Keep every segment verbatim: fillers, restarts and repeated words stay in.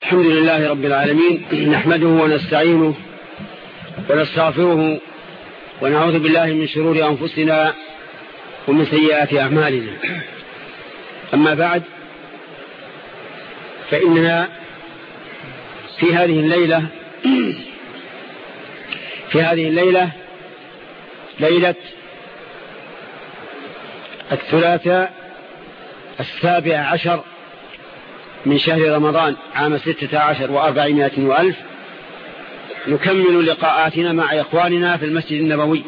الحمد لله رب العالمين، نحمده ونستعينه ونستغفره ونعوذ بالله من شرور أنفسنا ومن سيئات أعمالنا. أما بعد، فإننا في هذه الليلة في هذه الليلة ليلة الثلاثاء السابع عشر من شهر رمضان عام ستة عشر وأربعمائة وألف، نكمل لقاءاتنا مع إخواننا في المسجد النبوي.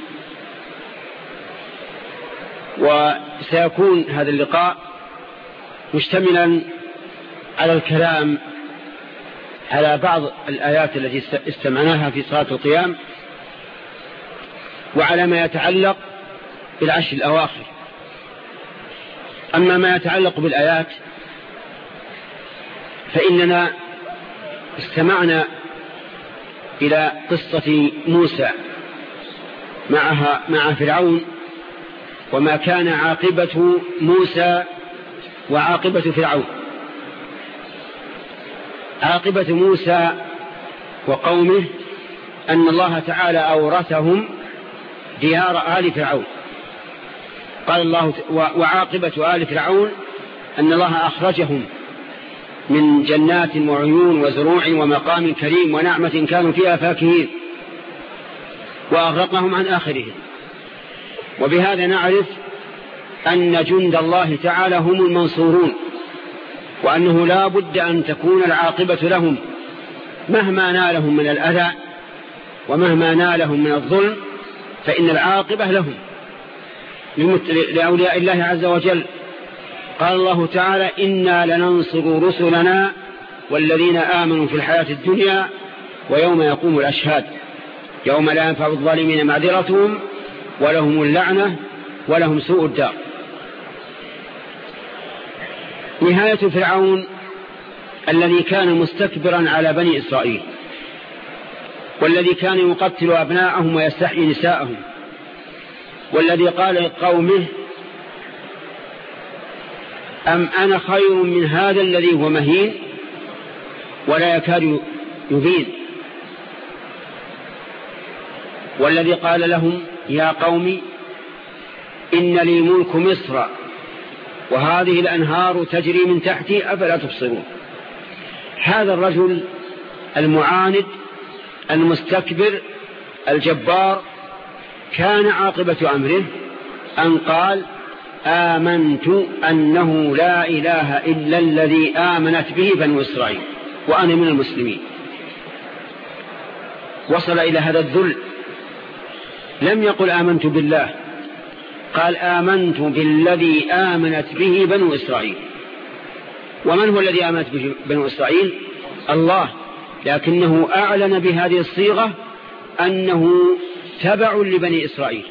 وسيكون هذا اللقاء مشتملا على الكلام على بعض الآيات التي استمعناها في صلاة القيام، وعلى ما يتعلق بالعشر الأواخر. أما ما يتعلق بالآيات فإننا استمعنا إلى قصة موسى معها مع فرعون، وما كان عاقبة موسى وعاقبة فرعون. عاقبة موسى وقومه أن الله تعالى أورثهم ديار آل فرعون. قال الله: وعاقبة آل فرعون أن الله أخرجهم من جنات وعيون وزروع ومقام كريم ونعمة كانوا فيها فاكهين، وأغرقهم عن آخرهم. وبهذا نعرف أن جند الله تعالى هم المنصورون، وأنه لا بد أن تكون العاقبة لهم مهما نالهم من الأذى ومهما نالهم من الظلم، فإن العاقبة لهم لأولياء الله عز وجل. قال الله تعالى: إنا لننصر رسلنا والذين آمنوا في الحياة الدنيا ويوم يقوم الأشهاد يوم لا ينفع الظالمين معذرتهم ولهم اللعنة ولهم سوء الدار. نهاية فرعون الذي كان مستكبرا على بني إسرائيل، والذي كان يقتل أبناءهم ويستحيي نساءهم، والذي قال لقومه: أم أنا خير من هذا الذي هو مهين ولا يكاد يبين، والذي قال لهم: يا قوم إن لي ملك مصر وهذه الأنهار تجري من تحتي أفلا تبصرون. هذا الرجل المعاند المستكبر الجبار كان عاقبة أمره أن قال: آمنت أنه لا إله إلا الذي آمنت به بنو إسرائيل وأنا من المسلمين. وصل إلى هذا الذل، لم يقل آمنت بالله، قال: آمنت بالذي آمنت به بنو إسرائيل. ومن هو الذي آمنت به بنو إسرائيل؟ الله، لكنه أعلن بهذه الصيغة أنه تبع لبني إسرائيل.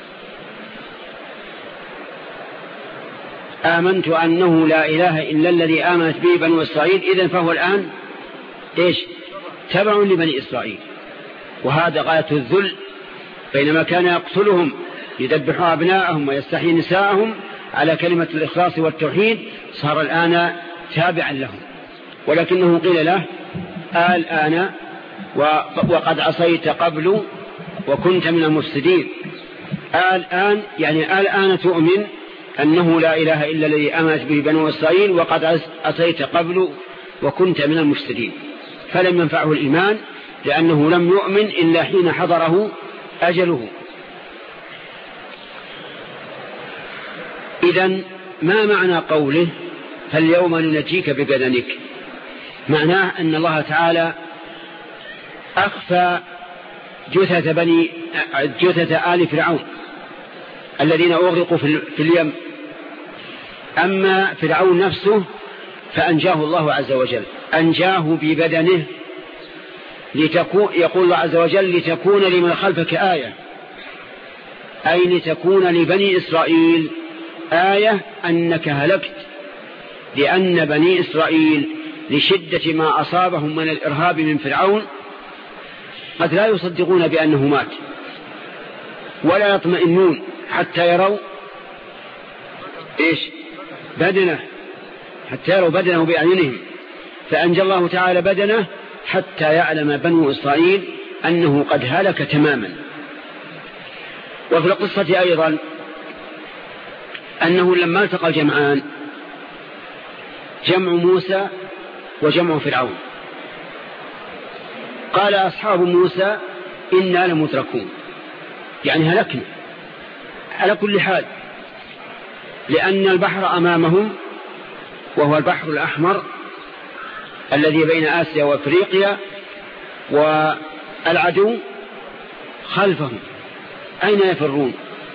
آمنت أنه لا إله إلا الذي آمنت به بنو إسرائيل، إذن فهو الآن إيش؟ تبع لبني إسرائيل. وهذا غاية الذل، بينما كان يقتلهم يذبح أبناءهم ويستحيي نساءهم على كلمة الإخلاص والتوحيد، صار الآن تابعا لهم. ولكنه قيل له: الآن وقد عصيت قبل وكنت من المفسدين. الآن يعني الآن تؤمن أنه لا إله إلا الذي آمنت به بنو إسرائيل وقد عصيت قبل وكنت من المفسدين. فلم ينفعه الإيمان، لأنه لم يؤمن إلا حين حضره أجله. إذن ما معنى قوله: فاليوم ننجيك ببدنك؟ معناه أن الله تعالى أخفى جثة بني جثة آل فرعون الذين أغرقوا في اليم. أما فرعون نفسه فأنجاه الله عز وجل، أنجاه ببدنه، لتكون يقول الله عز وجل: لتكون لمن خلفك آية، أي لتكون لبني إسرائيل آية أنك هلكت، لأن بني إسرائيل لشدة ما أصابهم من الإرهاب من فرعون قد لا يصدقون بأنه مات، ولا يطمئنون حتى يروا إيش؟ بدنه، حتى يروا بدنه بأعينهم. فأنجى الله تعالى بدنه حتى يعلم بنو إسرائيل أنه قد هلك تماما. وفي القصة أيضا أنه لما التقى الجمعان جمع موسى وجمع فرعون قال أصحاب موسى إنا لمدركون، يعني هلكنا على كل حال، لأن البحر أمامهم وهو البحر الأحمر الذي بين آسيا وأفريقيا، والعدو خلفهم. أين يفرون؟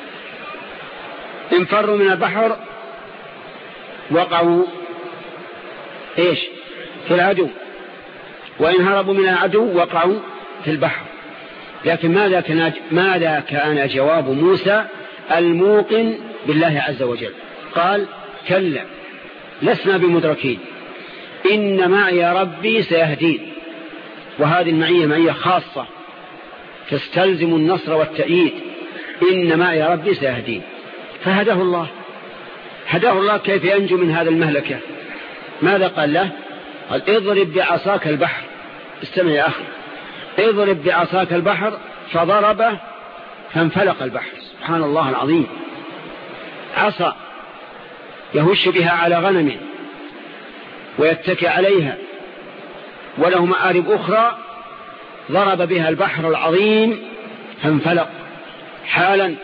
إن فروا من البحر وقعوا إيش؟ في العدو، وإن هربوا من العدو وقعوا في البحر. لكن ماذا كان, ماذا كان جواب موسى الموقن بالله عز وجل؟ قال كلا لسنا بمدركين إن معي ربي سيهدين. وهذه المعية معية خاصة تستلزم النصر والتأييد. إن معي ربي سيهدين، فهداه الله، هداه الله كيف ينجو من هذا المهلكة. ماذا قال له؟ قال اضرب بعصاك البحر. استمع يا أخي، اضرب بعصاك البحر فضربه فانفلق البحر. سبحان الله العظيم، عصا يهش بها على غنم ويتكئ عليها وله مآرب أخرى، ضرب بها البحر العظيم فانفلق حالا،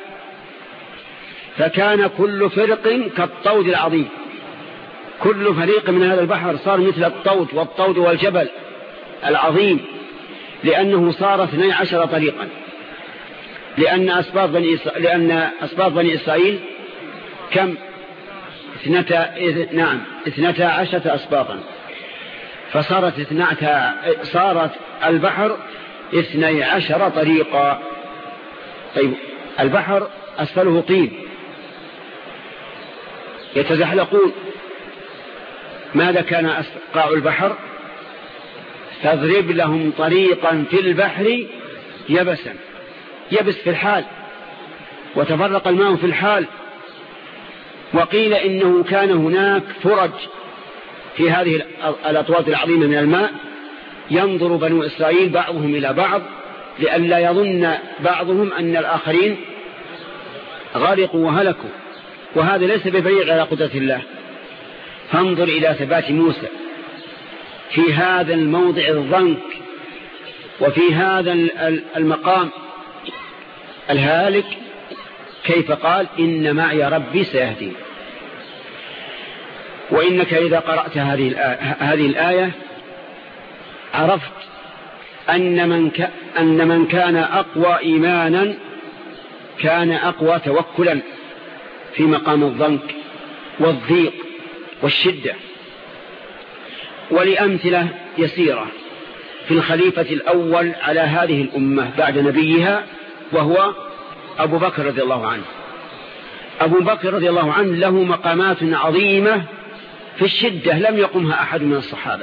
فكان كل فرق كالطود العظيم. كل فريق من هذا البحر صار مثل الطود، والطود والجبل العظيم، لأنه صار اثني عشر طريقا، لأن أسباط بني إسرائيل, لأن أسباط بني إسرائيل كم؟ اثنتا... نعم اثنتا عشرة أسباطا، فصارت اثنتا... صارت البحر اثني عشر طريقا. طيب البحر أسفله طين يتزحلقون. ماذا كان قاع البحر؟ فاضرب لهم طريقا في البحر يبسا، يبس في الحال، وتفرق الماء في الحال. وقيل إنه كان هناك فرج في هذه الأطوات العظيمة من الماء، ينظر بنو إسرائيل بعضهم إلى بعض لئلا يظن بعضهم أن الآخرين غرقوا وهلكوا، وهذا ليس ببعيد على قدرة الله. فانظر إلى ثبات موسى في هذا الموضع الضنك وفي هذا المقام الهالك، كيف قال إن معي ربي سيهدين. وإنك إذا قرأت هذه الآية عرفت أن من, ك... أن من كان أقوى إيمانا كان أقوى توكلا في مقام الضنك والضيق والشدة. ولأمثلة يسيرة في الخليفة الأول على هذه الأمة بعد نبيها، وهو أبو بكر رضي الله عنه. أبو بكر رضي الله عنه له مقامات عظيمة في الشدة لم يقمها أحد من الصحابة.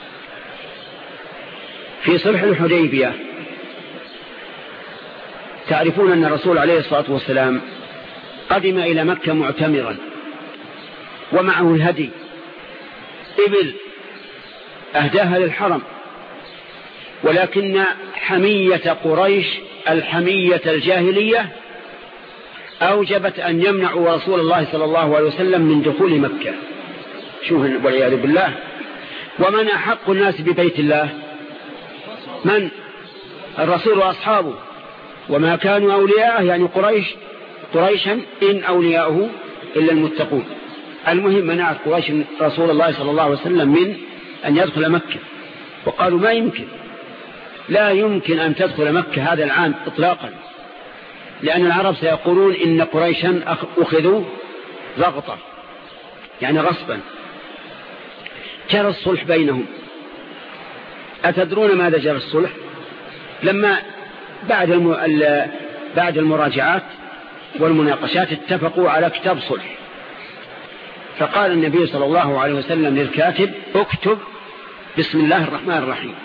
في صلح الحديبية تعرفون أن الرسول عليه الصلاة والسلام قدم إلى مكة معتمرا ومعه الهدي، إبل أهداها للحرم، ولكن حمية قريش الحمية الجاهلية أوجبت أن يمنعوا رسول الله صلى الله عليه وسلم من دخول مكة. شوف والعياذ بالله. ومن أحق الناس ببيت الله؟ من؟ الرسول وأصحابه، وما كانوا أولياءه يعني قريش قريشا إن أولياءه إلا المتقون. المهم منعت قريش رسول الله صلى الله عليه وسلم من أن يدخل مكة، وقالوا ما يمكن، لا يمكن أن تدخل مكة هذا العام إطلاقا، لأن العرب سيقولون إن قريشا أخذوا ضغطة يعني غصبا. جرى الصلح بينهم. أتدرون ماذا جرى الصلح؟ لما بعد الم... بعد المراجعات والمناقشات اتفقوا على كتاب صلح، فقال النبي صلى الله عليه وسلم للكاتب اكتب بسم الله الرحمن الرحيم،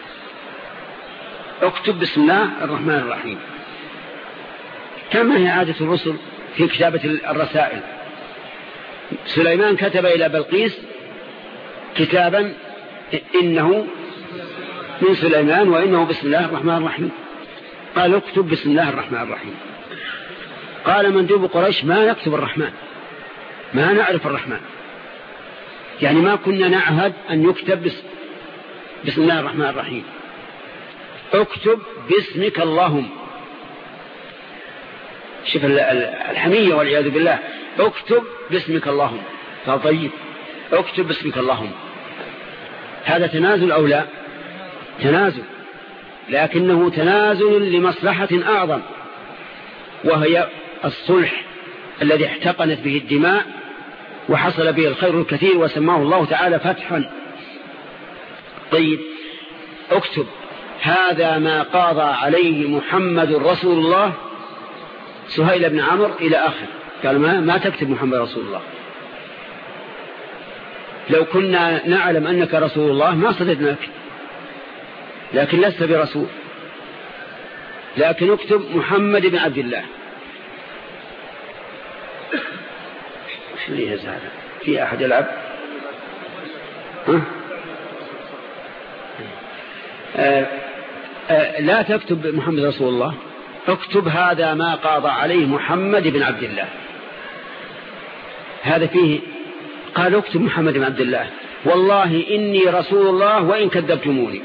اكتب بسم الله الرحمن الرحيم، كما هي عادة الرسل في كتابة الرسائل. سليمان كتب إلى بلقيس كتابا إنه من سليمان وإنه بسم الله الرحمن الرحيم. قال اكتب بسم الله الرحمن الرحيم. قال مندوب قريش ما نكتب الرحمن، ما نعرف الرحمن، يعني ما كنا نعهد أن يكتب بس بسم الله الرحمن الرحيم. اكتب باسمك اللهم. شوف الحمية والعياذ بالله. اكتب باسمك اللهم. قال طيب اكتب باسمك اللهم. هذا تنازل أو لا؟ تنازل، لكنه تنازل لمصلحة أعظم، وهي الصلح الذي احتقنت به الدماء وحصل به الخير الكثير وسماه الله تعالى فتحا. طيب اكتب هذا ما قاضى عليه محمد رسول الله سهيل بن عمرو إلى آخر. قال ما, ما تكتب محمد رسول الله، لو كنا نعلم أنك رسول الله ما صددناك، لكن لست برسول، لكن اكتب محمد بن عبد الله. شو ليه هذا؟ في أحد يلعب؟ ها؟ آه آه لا تكتب محمد رسول الله، اكتب هذا ما قاضى عليه محمد بن عبد الله. هذا فيه. قال اكتب محمد بن عبد الله، والله إني رسول الله وإن كذبتموني.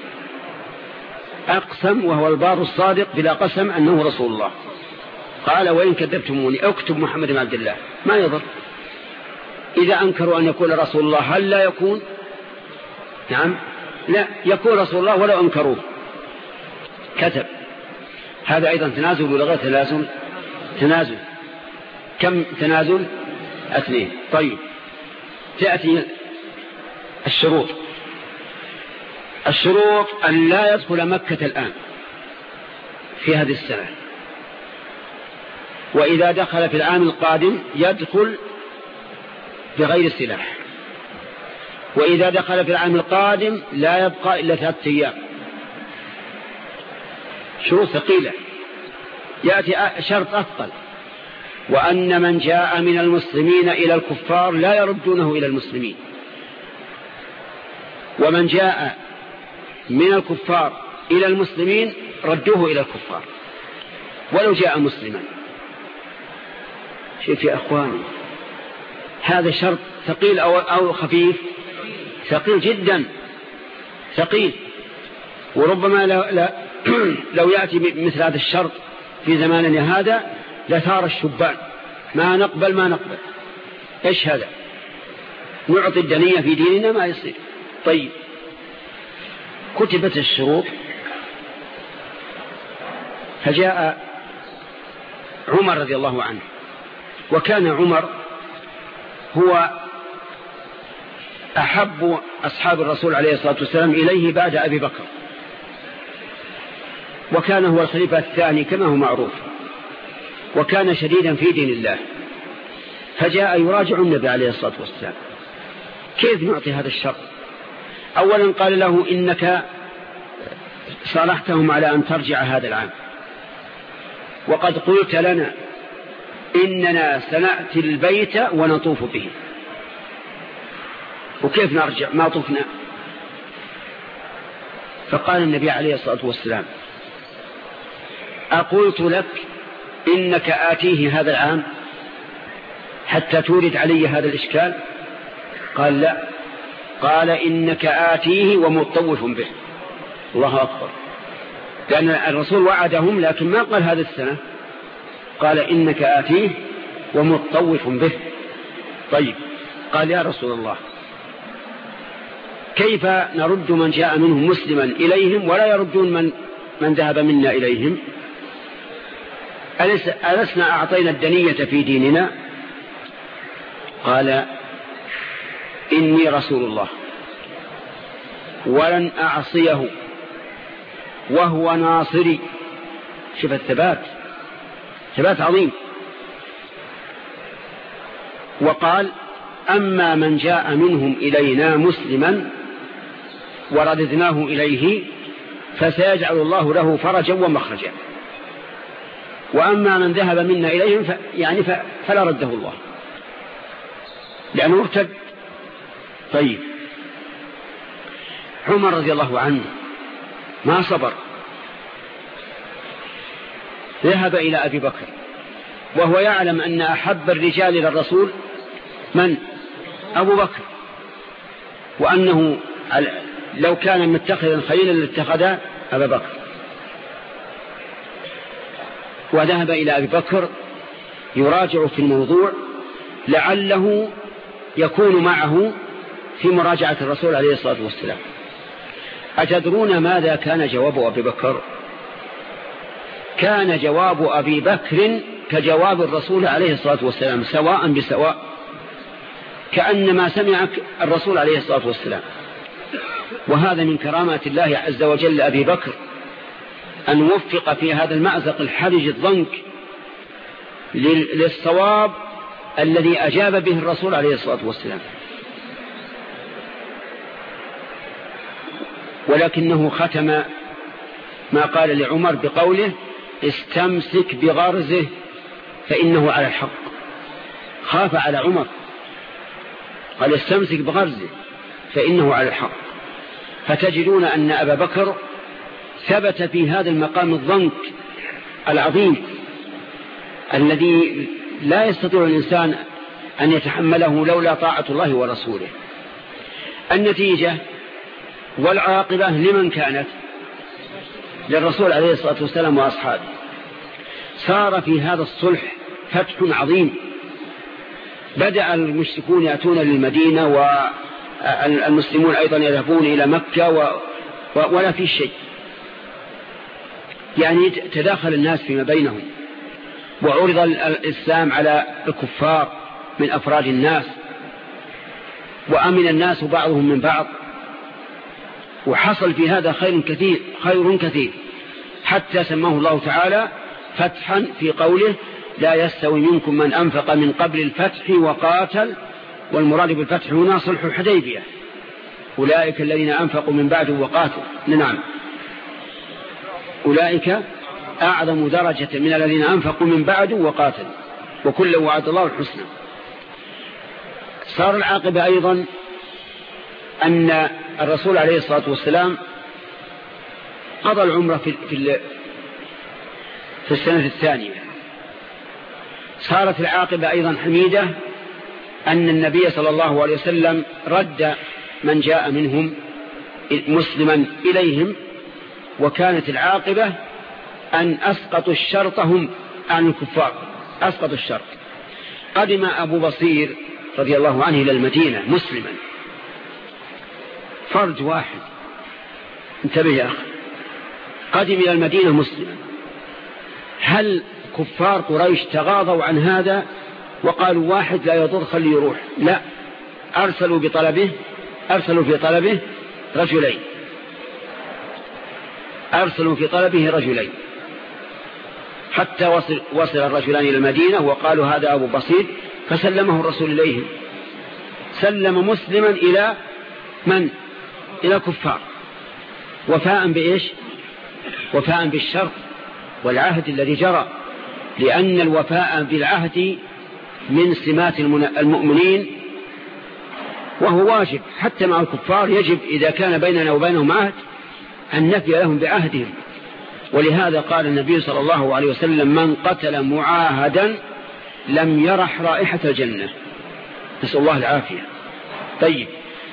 أقسم وهو البار الصادق بلا قسم أنه رسول الله. قال وإن كذبتموني اكتب محمد بن عبد الله. ما يضر إذا أنكروا أن يكون رسول الله، هل لا يكون؟ نعم لا يكون رسول الله ولو أنكروه. كتب. هذا أيضا تنازل ولا غير تنازل؟ تنازل. كم تنازل؟ اثنين. طيب تأتي الشروط. الشروط أن لا يدخل مكة الآن في هذه السنة، وإذا دخل في العام القادم يدخل بغير سلاح، وإذا دخل في العام القادم لا يبقى إلا ثلاثة أيام. شروط ثقيلة. يأتي شرط أثقل، وأن من جاء من المسلمين إلى الكفار لا يردونه إلى المسلمين، ومن جاء من الكفار إلى المسلمين ردوه إلى الكفار ولو جاء مسلما. شوف يا أخواني، هذا شرط ثقيل أو, أو خفيف؟ ثقيل جدا، ثقيل. وربما لو, لا لو يأتي مثل هذا الشرط في زماننا هذا لثار الشبان، ما نقبل ما نقبل. إيش هذا؟ نعطي الدنية في ديننا ما يصير. طيب كتبت الشروط، فجاء عمر رضي الله عنه، وكان عمر هو أحب أصحاب الرسول عليه الصلاة والسلام إليه بعد أبي بكر، وكان هو الخليفة الثاني كما هو معروف، وكان شديدا في دين الله. فجاء يراجع النبي عليه الصلاة والسلام كيف نعطي هذا الشرط. أولا قال له إنك صالحتهم على أن ترجع هذا العام، وقد قلت لنا إننا سنأتي البيت ونطوف به، وكيف نرجع ما طفنا؟ فقال النبي عليه الصلاة والسلام أقلت لك إنك آتيه هذا العام حتى تورد علي هذا الإشكال؟ قال لا. قال إنك آتيه ومطوف به. الله أكبر. لأن الرسول وعدهم لكن ما قال هذا السنة، قال إنك آتيه ومطوف به. طيب قال يا رسول الله كيف نرد من جاء منهم مسلما إليهم ولا يردون من, من ذهب منا إليهم؟ ألسنا أعطينا الدنية في ديننا؟ قال إني رسول الله ولن أعصيه وهو ناصري. شوف الثبات، ثبات عظيم. وقال أما من جاء منهم إلينا مسلما ورددناه إليه فسيجعل الله له فرجا ومخرجا، وأما من ذهب منا إليهم ف... يعني ف... فلا رده الله لأنه ارتد. طيب عمر رضي الله عنه ما صبر، ذهب إلى أبي بكر وهو يعلم أن أحب الرجال للرسول من؟ أبو بكر، وأنه لو كان متخذا خليلا لاتخذ أبا بكر. وذهب إلى أبي بكر يراجع في الموضوع لعله يكون معه في مراجعة الرسول عليه الصلاة والسلام. أتدرون ماذا كان جواب أبي بكر؟ كان جواب أبي بكر كجواب الرسول عليه الصلاة والسلام سواء بسواء، كأنما سمع الرسول عليه الصلاة والسلام. وهذا من كرامات الله عز وجل أبي بكر أن وفق في هذا المأزق الحرج الضنك للصواب الذي أجاب به الرسول عليه الصلاة والسلام. ولكنه ختم ما قال لعمر بقوله استمسك بغرزه فإنه على الحق. خاف على عمر، قال استمسك بغرزه فإنه على الحق. فتجدون أن أبا بكر ثبت في هذا المقام الضنك العظيم الذي لا يستطيع الإنسان أن يتحمله لولا طاعة الله ورسوله. النتيجة والعاقبة لمن كانت؟ للرسول عليه الصلاة والسلام وأصحابه. صار في هذا الصلح فتح عظيم. بدأ المشركون يأتون للمدينة والمسلمون أيضا يذهبون إلى مكة و... ولا في شيء، يعني تداخل الناس فيما بينهم، وعرض الإسلام على الكفار من أفراد الناس، وأمن الناس بعضهم من بعض، وحصل في هذا خير كثير خير كثير حتى سماه الله تعالى فتحا في قوله لا يستوي منكم من أنفق من قبل الفتح وقاتل، والمراد بالفتح هنا صلح الحديبية، أولئك الذين أنفقوا من بعد وقاتلوا. نعم، أولئك أعظم درجة من الذين أنفقوا من بعد وقاتلوا وكل وعد الله الحسنى. صار العاقبة أيضا أن الرسول عليه الصلاة والسلام قضى العمرة في, في, في السنة الثانية. صارت العاقبة أيضا حميدة أن النبي صلى الله عليه وسلم رد من جاء منهم مسلما إليهم، وكانت العاقبة أن أسقطوا الشرط هم عن الكفار، أسقطوا الشرط. قدم أبو بصير رضي الله عنه إلى المدينة مسلما، فرج واحد، انتبه يا أخي، قدم إلى المدينة مسلما. هل كفار قريش تغاضوا عن هذا وقالوا واحد لا يضر خليه يروح؟ لا، أرسلوا بطلبه أرسلوا في طلبه رجلين أرسلوا في طلبه رجلين حتى وصل, وصل الرجلان إلى المدينة وقالوا هذا أبو بصير، فسلمه الرسول إليهم. سلم مسلما إلى من؟ إلى كفار، وفاء بإيش؟ وفاء بالشرط والعهد الذي جرى، لأن الوفاء بالعهد من سمات المؤمنين وهو واجب حتى مع الكفار. يجب إذا كان بيننا وبينهم عهد أن نفي لهم بعهدهم. ولهذا قال النبي صلى الله عليه وسلم من قتل معاهدا لم يرح رائحة الجنة، نسأل الله العافية. طيب،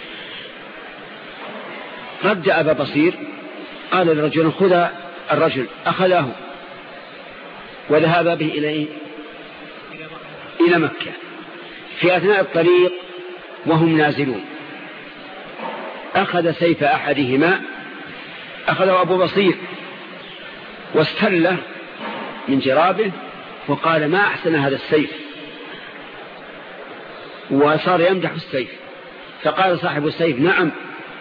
رد أبا بصير، قال للرجل خذ الرجل، أخذه وذهب به إلى إلى مكة. في أثناء الطريق وهم نازلون أخذ سيف أحدهما، أخذه أبو بصير واستله من جرابه وقال ما أحسن هذا السيف، وصار يمدح السيف. فقال صاحب السيف نعم،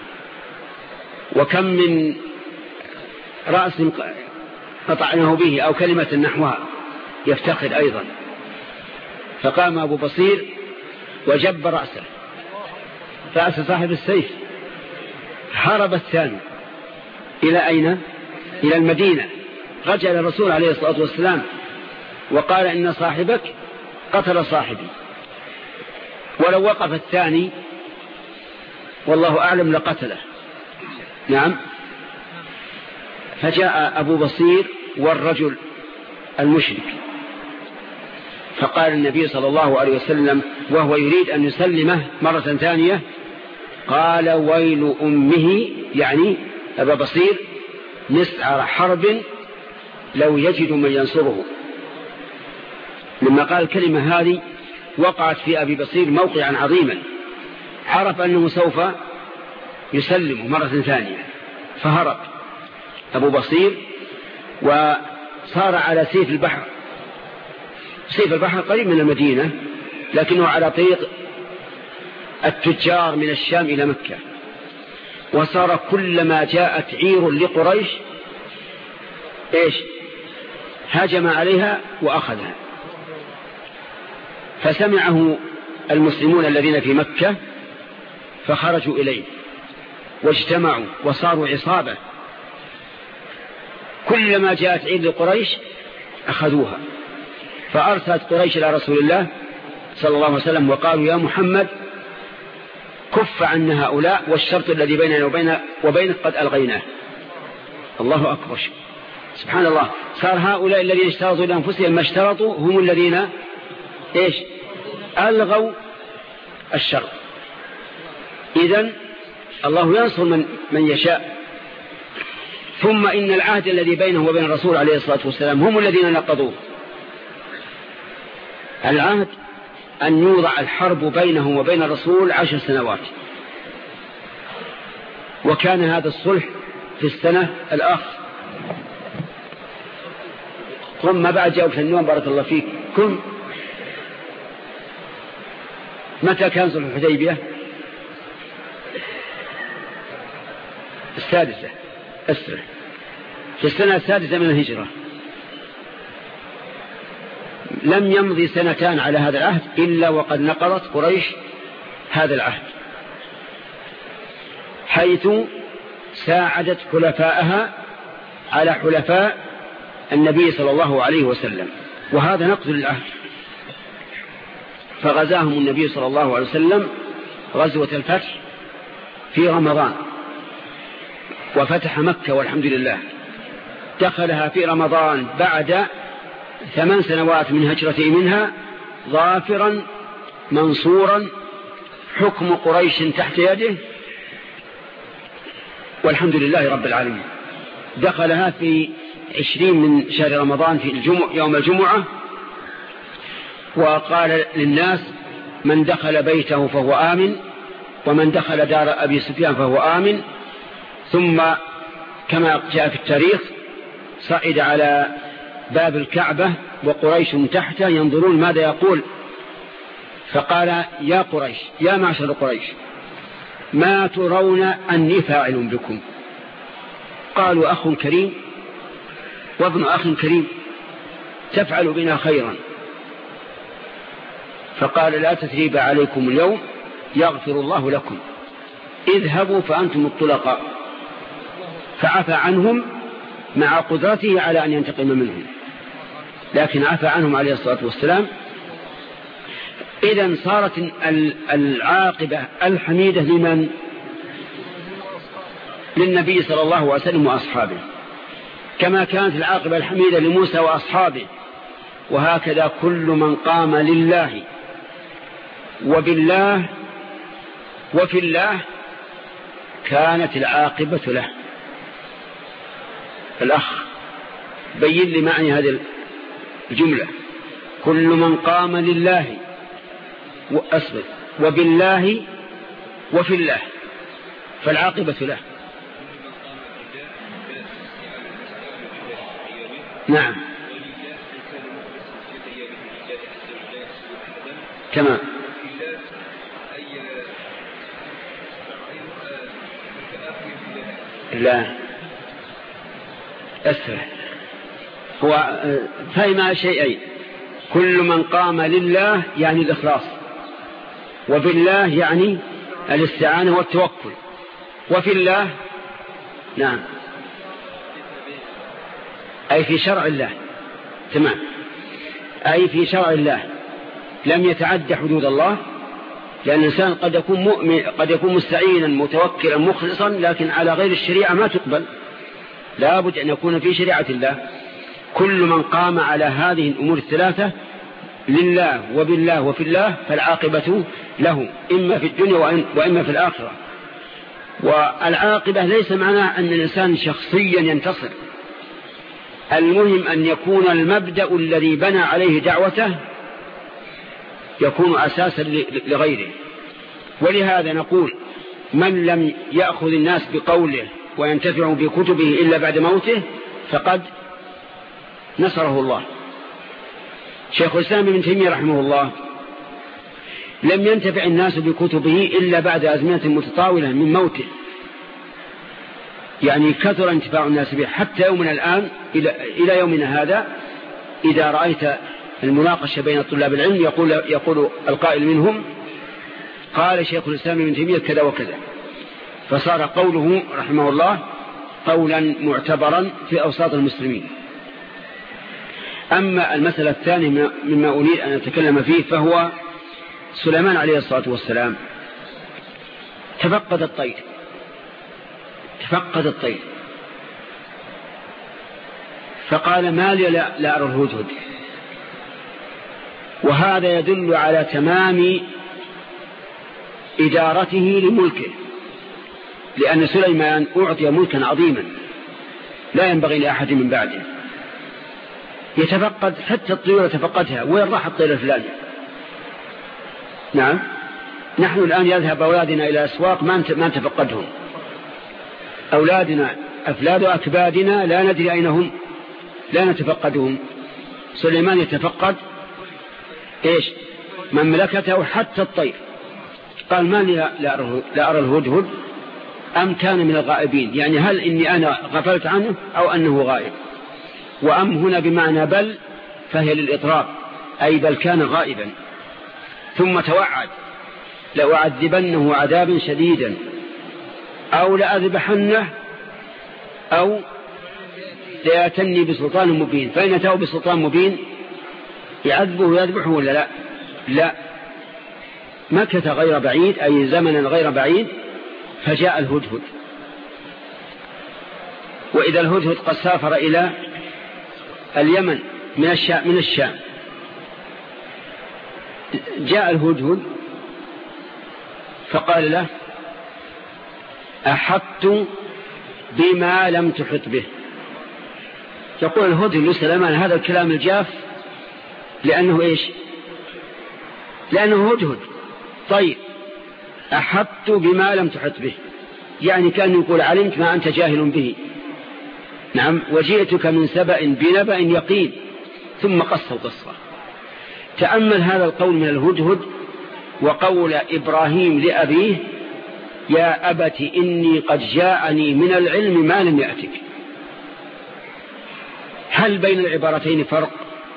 وكم من رأس قطعناه به أو كلمة نحوها، يفتخر أيضا. فقام أبو بصير وجب رأسه رأس صاحب السيف. هرب الثاني إلى أين؟ إلى المدينة. رجع الرسول عليه الصلاة والسلام وقال إن صاحبك قتل صاحبي. ولو وقف الثاني والله أعلم لقتله، نعم. فجاء أبو بصير والرجل المشرك، فقال النبي صلى الله عليه وسلم وهو يريد أن يسلمه مرة ثانية، قال ويل أمه، يعني أبا بصير مسعر حرب لو يجد من ينصره. لما قال الكلمة هذه وقعت في أبي بصير موقعا عظيما، عرف أنه سوف يسلمه مرة ثانية، فهرب أبو بصير وصار على سيف البحر. سيف البحر قريب من المدينة، لكنه على طريق التجار من الشام إلى مكة، وصار كلما جاءت عير لقريش إيش هاجم عليها وأخذها. فسمعه المسلمون الذين في مكة فخرجوا إليه واجتمعوا وصاروا عصابة، كلما جاءت عير لقريش أخذوها. فأرسلت قريش إلى رسول الله صلى الله عليه وسلم وقالوا يا محمد كف عنا هؤلاء، والشرط الذي بيننا وبين وبينك قد ألغيناه. الله أكبر، سبحان الله. صار هؤلاء الذين اشترطوا لأنفسهم ما اشترطوا هم الذين إيش ألغوا الشرط. إذن الله ينصر من, من يشاء. ثم إن العهد الذي بينه وبين الرسول عليه الصلاة والسلام هم الذين نقضوه. العهد أن يوضع الحرب بينهم وبين الرسول عشر سنوات، وكان هذا الصلح في السنة الآخر. قم ما بعد جاءوا في النوم بارك الله فيك. كم متى كان صلح الحديبية؟ السادسة أسرع في السنة السادسة من الهجرة. لم يمضي سنتان على هذا العهد إلا وقد نقضت قريش هذا العهد، حيث ساعدت حلفاءها على حلفاء النبي صلى الله عليه وسلم، وهذا نقض للعهد. فغزاهم النبي صلى الله عليه وسلم غزوة الفتح في رمضان، وفتح مكة والحمد لله. دخلها في رمضان بعد ثمان سنوات من هجرته منها، ظافرا منصورا، حكم قريش تحت يده، والحمد لله رب العالمين. دخلها في عشرين من شهر رمضان في الجمع يوم الجمعة، وقال للناس من دخل بيته فهو آمن، ومن دخل دار أبي سفيان فهو آمن. ثم كما جاء في التاريخ صعد على باب الكعبة وقريش تحته ينظرون ماذا يقول، فقال يا قريش يا معشر قريش ما ترون أني فاعل بكم؟ قالوا أخ كريم وابن أخ كريم تفعل بنا خيرا. فقال لا تثريب عليكم اليوم يغفر الله لكم، اذهبوا فأنتم الطلقاء. فعفى عنهم مع قدرته على أن ينتقم منهم، لكن عفى عنهم عليه الصلاة والسلام. إذن صارت العاقبة الحميدة لمن؟ للنبي صلى الله عليه وسلم وأصحابه، كما كانت العاقبة الحميدة لموسى وأصحابه. وهكذا كل من قام لله وبالله وفي الله كانت العاقبة له. الأخ بين لي معنى هذه الجملة، كل من قام لله وأصبر وبالله وفي الله فالعاقبة له. نعم تمام. لا أسرع، هو فهم شيئين، كل من قام لله يعني الإخلاص، وبالله يعني الاستعانة والتوكل، وفي الله نعم أي في شرع الله. تمام، أي في شرع الله، لم يتعد حدود الله لأن الإنسان قد يكون مؤمن، قد يكون مستعينا متوكلا مخلصا، لكن على غير الشريعة ما تقبل، لا بد أن يكون في شريعة الله. كل من قام على هذه الأمور الثلاثة لله وبالله وفي الله فالعاقبة له، إما في الدنيا وإما في الآخرة. والعاقبة ليس معناه أن الإنسان شخصيا ينتصر، المهم أن يكون المبدأ الذي بنى عليه دعوته يكون أساسا لغيره. ولهذا نقول من لم يأخذ الناس بقوله وينتفع بكتبه إلا بعد موته فقد نصره الله. شيخ الإسلام ابن تيمية رحمه الله لم ينتفع الناس بكتبه إلا بعد أزمنة متطاولة من موته، يعني كثر انتفاع الناس به حتى يومنا الآن إلى يومنا هذا. إذا رأيت المناقشة بين طلاب العلم يقول, يقول القائل منهم قال شيخ الإسلام ابن تيمية كذا وكذا، فصار قوله رحمه الله قولا معتبرا في أوساط المسلمين. أما المسألة الثانية مما أريد أن أتكلم فيه فهو سليمان عليه الصلاة والسلام تفقد الطير تفقد الطير فقال ما لي لا أرى الهدهد. وهذا يدل على تمام إدارته لملكه، لأن سليمان أعطي ملكا عظيما لا ينبغي لأحد من بعده. يتفقد حتى الطيور يتفقدها، وين راح الطير الفلاني؟ نعم، نحن الآن يذهب أولادنا إلى أسواق ما نتفقدهم، أولادنا أفلاد أكبادنا لا ندري أين هم، لا نتفقدهم. سليمان يتفقد إيش؟ مملكته حتى الطير. قال ما لي لا أرى الهدهد أم كان من الغائبين، يعني هل إني أنا غفلت عنه أو أنه غائب. وأم هنا بمعنى بل، فهي للإطراب، أي بل كان غائبا. ثم توعد لأعذبنه عذابا شديدا أو لأذبحنه أو ليأتني بسلطان مبين. فإن أتاه بسلطان مبين يعذبه ويذبحه ولا لا؟ لا. مكث غير بعيد، أي زمنا غير بعيد، فجاء الهدهد. وإذا الهدهد قد سافر إلى اليمن من الشام, من الشام جاء الهدهد فقال له أحطت بما لم تحط به. يقول الهدهد لسليمان هذا الكلام الجاف لأنه إيش؟ لأنه هدهد. طيب أحطت بما لم تحط به، يعني كان يقول علمت ما أنت جاهل به. نعم، وجئتك من سبأ بنبأ يقين. ثم قص القصة. تأمل هذا القول من الهدهد وقول إبراهيم لأبيه يا أبت إني قد جاءني من العلم ما لم يأتك. هل بين العبارتين فرق؟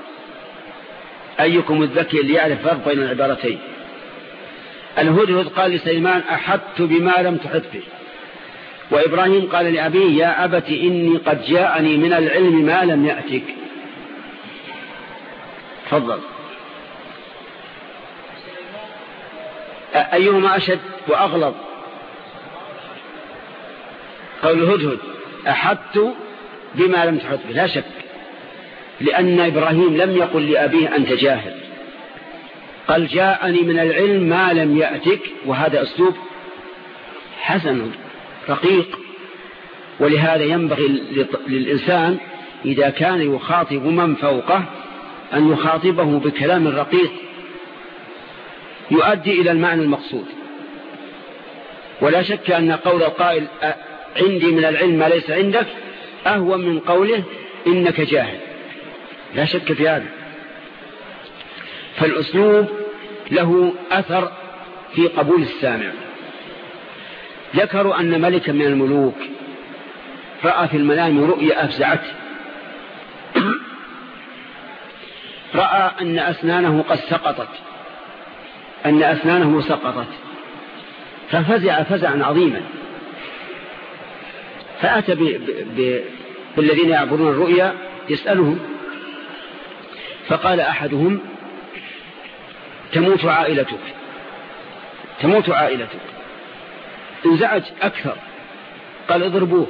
أيكم الذكي اللي يعرف فرق بين العبارتين؟ الهدهد قال لسليمان أحطت بما لم تحط به، وإبراهيم قال لأبيه يا أبت إني قد جاءني من العلم ما لم يأتك. تفضل، أيهما أشد وأغلظ؟ قول الهدهد أحطت بما لم تحط به، لا شك، لأن إبراهيم لم يقل لأبيه أنت جاهل، قال جاءني من العلم ما لم يأتك، وهذا أسلوب حسن رقيق. ولهذا ينبغي للإنسان إذا كان يخاطب من فوقه أن يخاطبه بكلام رقيق يؤدي إلى المعنى المقصود. ولا شك أن قول القائل عندي من العلم ما ليس عندك أهون من قوله إنك جاهل، لا شك في هذا. فالأسلوب له أثر في قبول السامع. ذكروا أن ملكا من الملوك رأى في المنام رؤيا أفزعته، رأى أن أسنانه قد سقطت أن أسنانه سقطت ففزع فزعا عظيما، فأتى ب... ب... بالذين يعبرون الرؤيا يسألهم، فقال أحدهم تموت عائلتك تموت عائلتك. انزعج أكثر، قال اضربوه.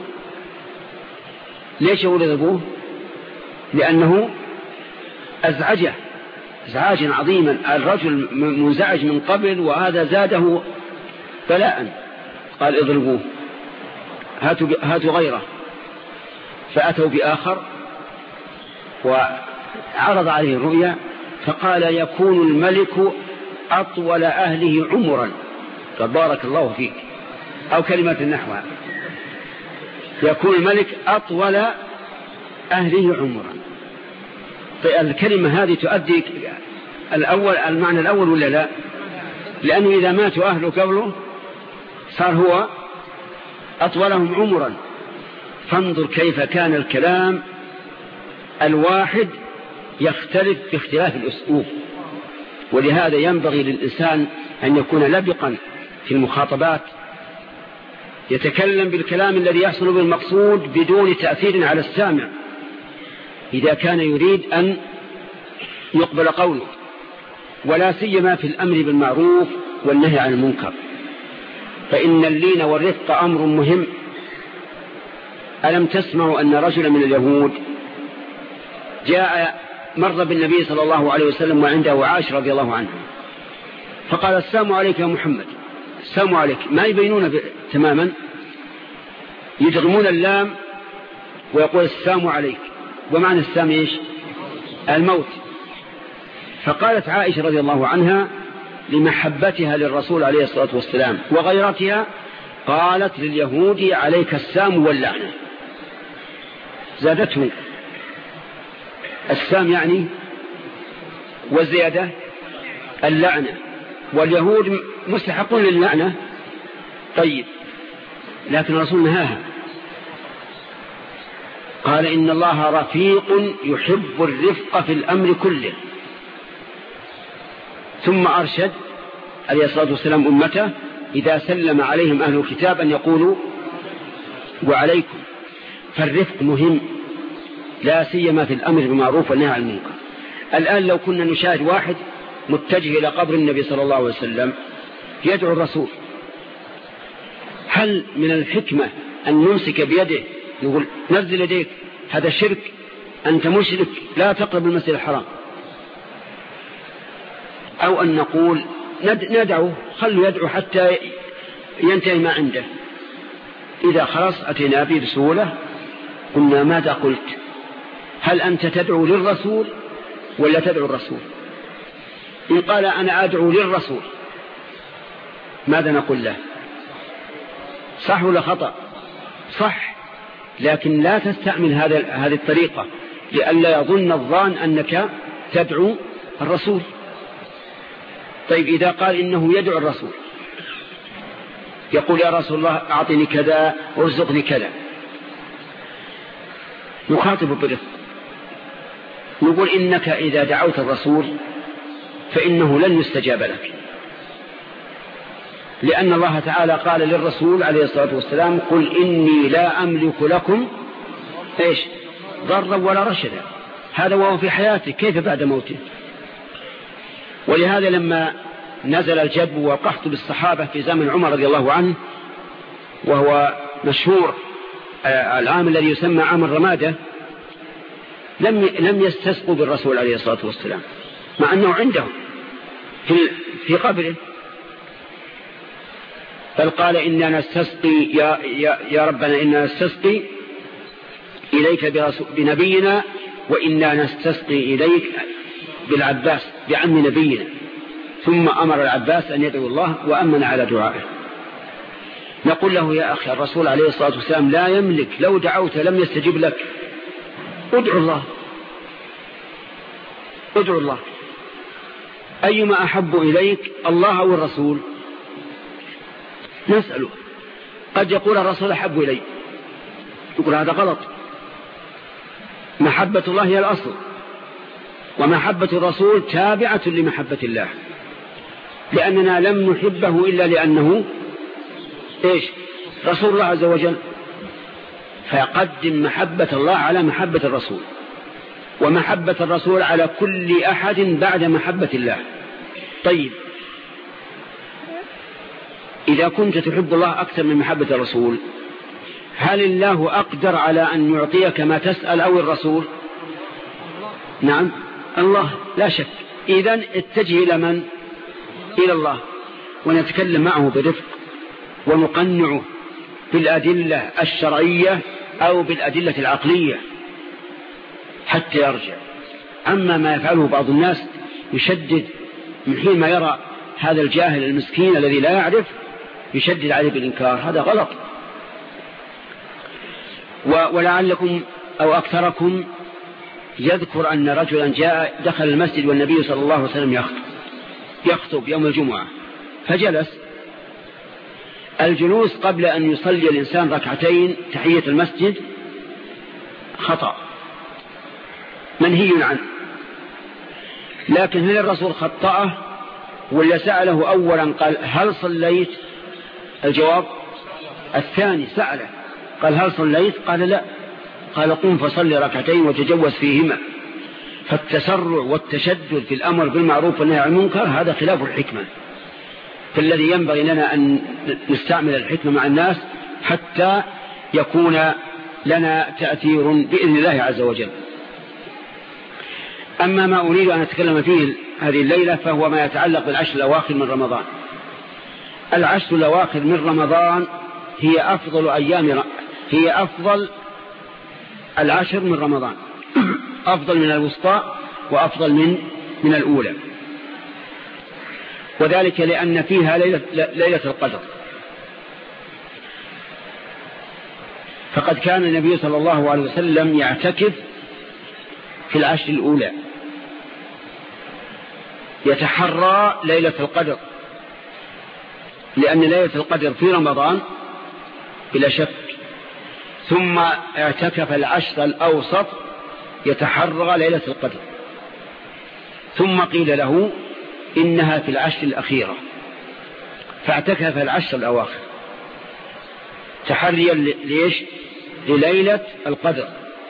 ليش يقول اضربوه؟ لأنه أزعجه ازعاجا عظيما. الرجل منزعج من قبل وهذا زاده بلاء. قال اضربوه، هاتوا, هاتوا غيره. فأتوا بآخر وعرض عليه الرؤيا فقال يكون الملك أطول أهله عمرا. بارك الله فيك، أو كلمة نحوها، يكون الملك أطول أهله عمرا. الكلمة هذه تؤدي الأول المعنى الأول ولا لا؟ لأنه إذا ماتوا أهله قبله صار هو أطولهم عمرا. فانظر كيف كان الكلام الواحد يختلف باختلاف الأسلوب. ولهذا ينبغي للإنسان أن يكون لبقا في المخاطبات، يتكلم بالكلام الذي يحصل بالمقصود بدون تأثير على السامع إذا كان يريد أن يقبل قوله، ولا سيما في الأمر بالمعروف والنهي عن المنكر، فإن اللين والرفق أمر مهم. ألم تسمعوا أن رجلا من اليهود جاء مر بالنبي صلى الله عليه وسلم وعنده عائشة رضي الله عنها، فقال السلام عليك يا محمد. السلام عليك ما يبينون تماما، يدغمون اللام ويقول السلام عليك، ومعنى السلام إيش؟ الموت. فقالت عائشة رضي الله عنها لمحبتها للرسول عليه الصلاة والسلام وغيرتها، قالت لليهود عليك السام واللعنة. زادته السام يعني والزيادة اللعنة، واليهود مستحقون للعنة. طيب، لكن الرسول نهاها، قال إن الله رفيق يحب الرفق في الأمر كله. ثم أرشد عليه الصلاة والسلام أمته إذا سلم عليهم أهل الكتاب أن يقولوا وعليكم. فالرفق مهم، لا سيما في الأمر بالمعروف والنهي عن المنكر. الآن لو كنا نشاهد واحد متجه إلى قبر النبي صلى الله عليه وسلم يدعو الرسول، هل من الحكمة أن نمسك بيده نقول نزل يديك هذا شرك، أنت مشرك، لا تقرب المسجد الحرام، أو أن نقول ندعوه خلوا يدعو حتى ينتهي ما عنده؟ إذا خلص أتينا به بسهولة قلنا ماذا قلت؟ هل أنت تدعو للرسول ولا تدعو الرسول؟ إن قال أنا أدعو للرسول ماذا نقول له؟ صح ولا خطأ؟ صح، لكن لا تستعمل هذا هذه الطريقة لئلا يظن الظان أنك تدعو الرسول. طيب، إذا قال إنه يدعو الرسول يقول يا رسول الله أعطني كذا وارزقني كذا، نخاطب برفق، نقول إنك إذا دعوت الرسول فإنه لن يستجاب لك، لأن الله تعالى قال للرسول عليه الصلاة والسلام قل إني لا أملك لكم إيش ضرا ولا رشدا. هذا وهو في حياته، كيف بعد موته؟ ولهذا لما نزل الجدب والقحط بالصحابة في زمن عمر رضي الله عنه، وهو مشهور العام الذي يسمى عام الرمادة، لم لم يستسقوا بالرسول عليه الصلاة والسلام مع أنه عنده في في قبره، بل قال إننا نستسقي يا, يا, يا ربنا إننا نستسقي إليك بنبينا وإنا نستسقي إليك بالعباس بعم نبينا. ثم أمر العباس أن يدعو الله وأمن على دعائه. نقول له يا أخي الرسول عليه الصلاة والسلام لا يملك، لو دعوت لم يستجب لك، ادعو الله ادعو الله. أيما أحب إليك الله أو الرسول؟ نسأله. قد يقول الرسول أحب إلي، يقول هذا غلط. محبة الله هي الأصل، ومحبة الرسول تابعة لمحبة الله، لأننا لم نحبه إلا لأنه إيش رسول الله عز وجل. فيقدم محبة الله على محبة الرسول، ومحبة الرسول على كل أحد بعد محبة الله. طيب، إذا كنت تحب الله أكثر من محبة الرسول، هل الله أقدر على أن يعطيك ما تسأل أو الرسول؟ نعم الله لا شك. إذن اتجه إلى من؟ إلى الله، ونتكلم معه برفق ونقنعه بالأدلة الشرعية أو بالأدلة العقلية حتى يرجع. أما ما يفعله بعض الناس يشدد من حين ما يرى هذا الجاهل المسكين الذي لا يعرف يشدد عليه بالإنكار، هذا غلط. ولعلكم أو أكثركم يذكر أن رجلا جاء دخل المسجد والنبي صلى الله عليه وسلم يخطب يخطب يوم الجمعة، فجلس. الجلوس قبل أن يصلي الإنسان ركعتين تحية المسجد خطأ منهي عنه، لكن هل الرسول خطأه ولا سأله أولا قال هل صليت؟ الجواب الثاني، سأله قال هل صليت؟ قال لا، قال قم فصلي ركعتين وتجوز فيهما. فالتسرع والتشدد في الأمر بالمعروف والنهي عن المنكر هذا خلاف الحكمة، فالذي ينبغي لنا أن نستعمل الحكمة مع الناس حتى يكون لنا تأثير بإذن الله عز وجل. أما ما أريد أن أتكلم فيه هذه الليلة فهو ما يتعلق بالعشر الأواخر من رمضان. العشر الأواخر من رمضان هي أفضل أيام، هي أفضل العشر من رمضان، أفضل من الوسطى وأفضل من من الأولى، وذلك لأن فيها ليلة, ليلة القدر. فقد كان النبي صلى الله عليه وسلم يعتكف في العشر الأولى، يتحرى ليلة القدر، لأن ليلة القدر في رمضان بلا شك. ثم اعتكف العشر الأوسط يتحرى ليلة القدر، ثم قيل له إنها في العشر الأخيرة، فاعتكف العشر الأواخر تحريا ليش؟ لليلة القدر.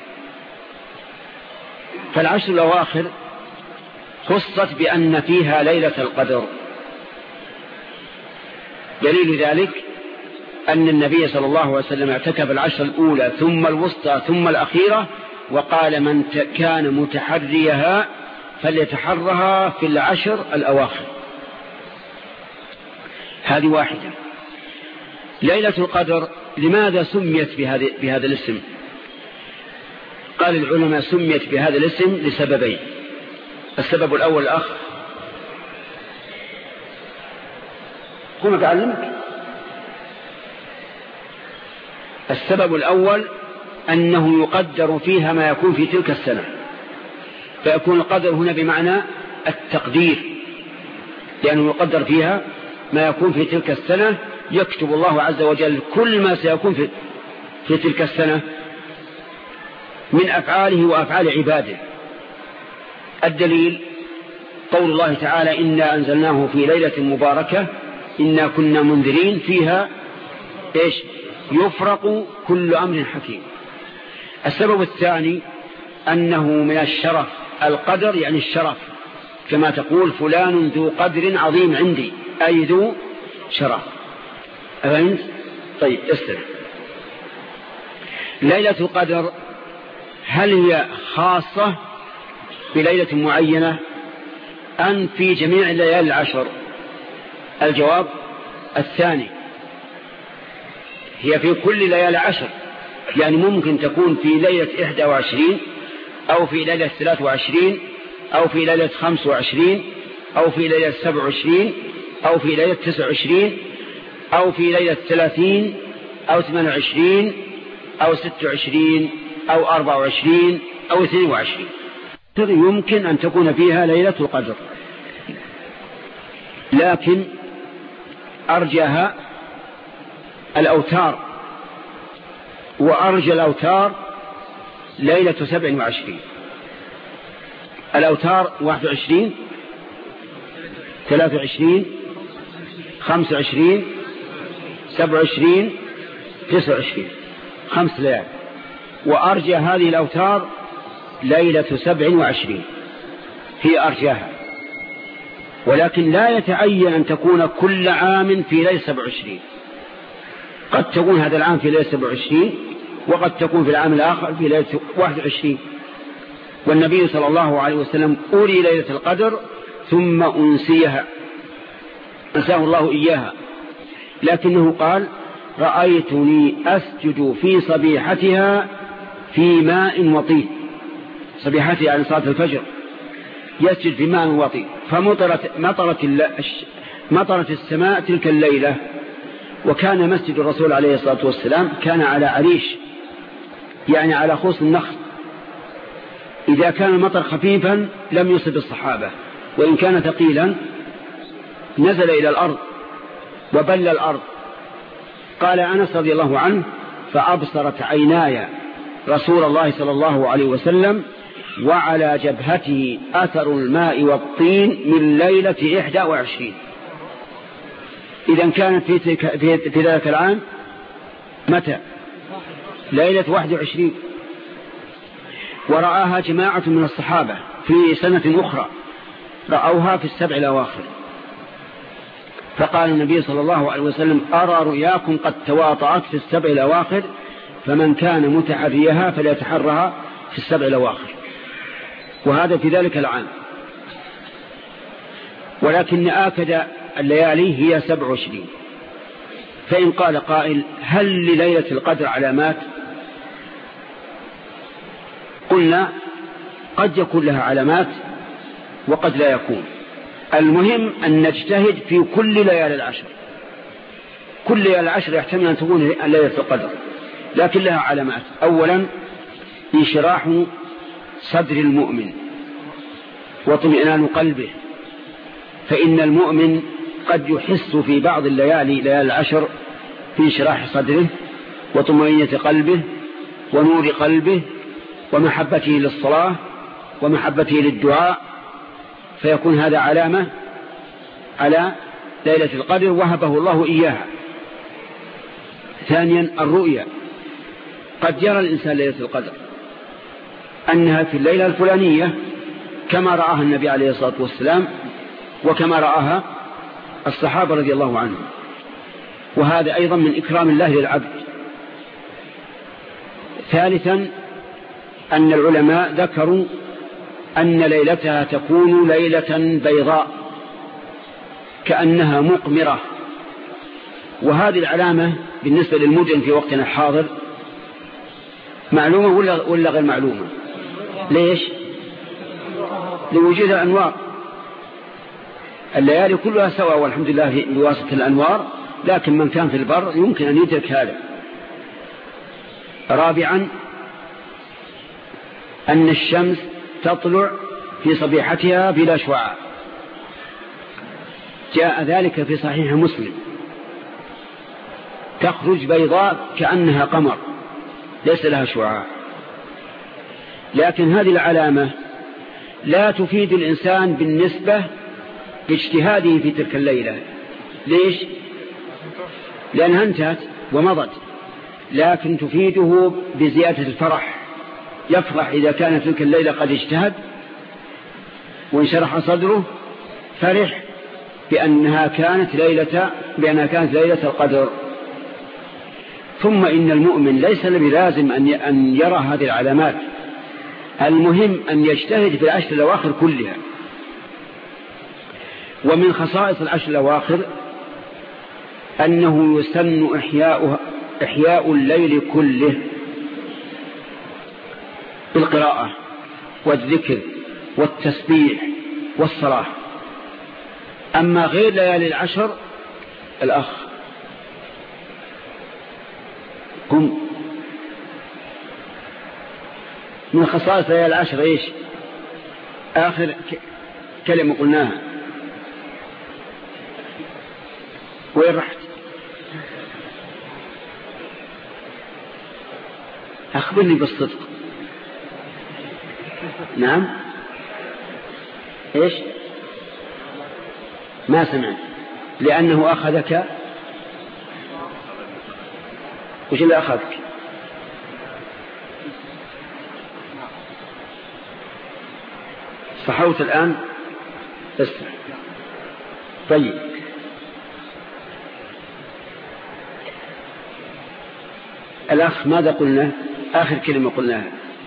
فالعشر الأواخر خصت بأن فيها ليلة القدر. دليل ذلك أن النبي صلى الله عليه وسلم اعتكف العشر الأولى ثم الوسطى ثم الأخيرة، وقال من كان متحريها فليتحرها في العشر الأواخر. هذه واحدة. ليلة القدر لماذا سميت بهذا, بهذا الاسم؟ قال العلماء سميت بهذا الاسم لسببين. السبب الأول الأخ كما تعلمك. السبب الأول أنه يقدر فيها ما يكون في تلك السنة، فيكون القدر هنا بمعنى التقدير، لأنه يقدر فيها ما يكون في تلك السنة، يكتب الله عز وجل كل ما سيكون في, في تلك السنة من أفعاله وأفعال عباده. الدليل قول الله تعالى إنا أنزلناه في ليلة مباركة إنا كنا منذرين فيها إيش؟ يفرق كل أمر حكيم. السبب الثاني أنه من الشرف، القدر يعني الشرف، كما تقول فلان ذو قدر عظيم عندي، أي ذو شرف. أفهمت؟ طيب استرح. ليلة القدر هل هي خاصة بليلة معينة أم في جميع الليالي العشر؟ الجواب الثاني، هي في كل ليالي عشر، يعني ممكن تكون في ليلة إحدى وعشرين أو في ليلة ثلاث وعشرين أو في ليلة خمس وعشرين أو في ليلة سبع وعشرين أو في ليلة تسع وعشرين أو في ليلة ثلاثين أو ثمان وعشرين أو ست وعشرين أو أربع وعشرين أو اثنين وعشرين. يمكن أن تكون فيها ليلة القدر، لكن أرجها الأوتار، وأرجى الأوتار ليلة سبع وعشرين. الأوتار واحد وعشرين ثلاث وعشرين خمس وعشرين سبع وعشرين تسع وعشرين، خمس ليال. وأرجى هذه الأوتار ليلة سبع وعشرين، هي أرجاها. ولكن لا يتعين أن تكون كل عام في ليلة سبع وعشرين. قد تكون هذا العام في ليلة سبع وعشرين، وقد تكون في العام الآخر في ليلة واحد وعشرين. والنبي صلى الله عليه وسلم أولي ليلة القدر ثم أنسيها، أنساه الله إياها، لكنه قال: رأيتني أسجد في صبيحتها في ماء وطين. صبيحتها يعني صلاة الفجر، يسجد في ماء وطين، فمطرت مطرت, مطرت السماء تلك الليلة. وكان مسجد الرسول عليه الصلاة والسلام كان على عريش، يعني على خوص النخل. إذا كان المطر خفيفا لم يصب الصحابة، وإن كان ثقيلا نزل إلى الأرض وبل الأرض. قال أنس رضي الله عنه: فأبصرت عيناي رسول الله صلى الله عليه وسلم وعلى جبهته أثر الماء والطين من ليلة إحدى وعشرين. إذا كانت في, في, في ذلك العام متى؟ ليلة واحد وعشرين. ورآها جماعة من الصحابة في سنة أخرى، رأوها في السبع الأواخر. فقال النبي صلى الله عليه وسلم: أرى رؤياكم قد تواطأت في السبع الأواخر، فمن كان متحريها فليتحرها في السبع الأواخر. وهذا في ذلك العام. ولكن آكد الليالي هي سبع وعشرين. فإن قال قائل: هل لليلة القدر علامات؟ قلنا: قد يكون لها علامات وقد لا يكون. المهم أن نجتهد في كل ليالي العشر. كل ليالي العشر يحتمل أن تكون ليلة القدر، لكن لها علامات. أولا: انشراح صدر المؤمن واطمئنان قلبه، فإن المؤمن قد يحس في بعض الليالي ليالي العشر في انشراح صدره وطمأنينة قلبه ونور قلبه ومحبته للصلاة ومحبته للدعاء، فيكون هذا علامة على ليلة القدر وهبه الله إياها. ثانيا: الرؤيا. قد يرى الإنسان ليلة القدر أنها في الليلة الفلانية كما رآها النبي عليه الصلاة والسلام وكما رآها الصحابة رضي الله عنهم، وهذا أيضا من إكرام الله للعبد. ثالثا: أن العلماء ذكروا أن ليلتها تكون ليلة بيضاء كأنها مقمرة. وهذه العلامة بالنسبة للمدن في وقتنا الحاضر معلومة ولا, ولا غير معلومة؟ ليش؟ لوجود الأنوار. الليالي كلها سواء والحمد لله بواسطة الأنوار، لكن من كان في البر يمكن أن يدرك هذا. رابعا: أن الشمس تطلع في صبيحتها بلا شعاع، جاء ذلك في صحيح مسلم، تخرج بيضاء كأنها قمر ليس لها شعاع. لكن هذه العلامة لا تفيد الإنسان بالنسبة لاجتهاده في تلك الليلة. ليش؟ لأنها انتهت ومضت، لكن تفيده بزيادة الفرح. يفرح إذا كانت تلك الليلة قد اجتهد وانشرح صدره، فرح بأنها كانت ليلة بأنها كانت ليلة القدر. ثم إن المؤمن ليس بلازم أن يرى هذه العلامات، المهم أن يجتهد في العشر الأواخر كلها. ومن خصائص العشر الأواخر أنه يسن إحياء, إحياء الليل كله بالقراءة والذكر والتسبيح والصلاة. أما غير ليالي العشر، الأخ قم. من خصائص ليالي العشر إيش؟ آخر كلمة قلناها. وين رحت؟ أخبرني بالصدق. نعم. إيش؟ ما سمعت. لأنه أخذك. وش اللي أخذك؟ صحوت الآن؟ اسمع. طيب الأخ ماذا قلنا؟ آخر كلمة قلناها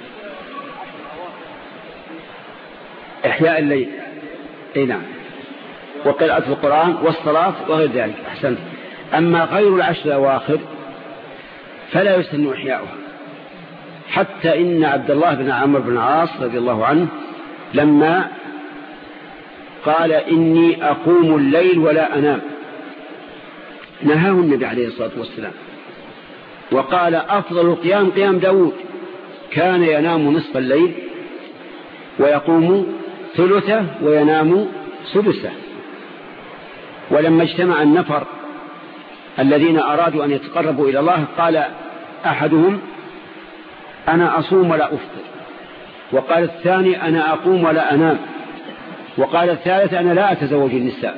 إحياء الليل. أي نعم، وقراءة القرآن والصلاة وغير ذلك. أحسنت. أما غير العشر الأواخر فلا يسن إحياؤها، حتى إن عبد الله بن عمرو بن العاص رضي الله عنه لما قال إني أقوم الليل ولا أنام نهاه النبي عليه الصلاة والسلام، وقال أفضل القيام قيام داود، كان ينام نصف الليل ويقوم ثلثه وينام سدسه. ولما اجتمع النفر الذين أرادوا أن يتقربوا إلى الله قال أحدهم أنا أصوم ولا أفطر، وقال الثاني أنا أقوم ولا أنام، وقال الثالث أنا لا أتزوج النساء.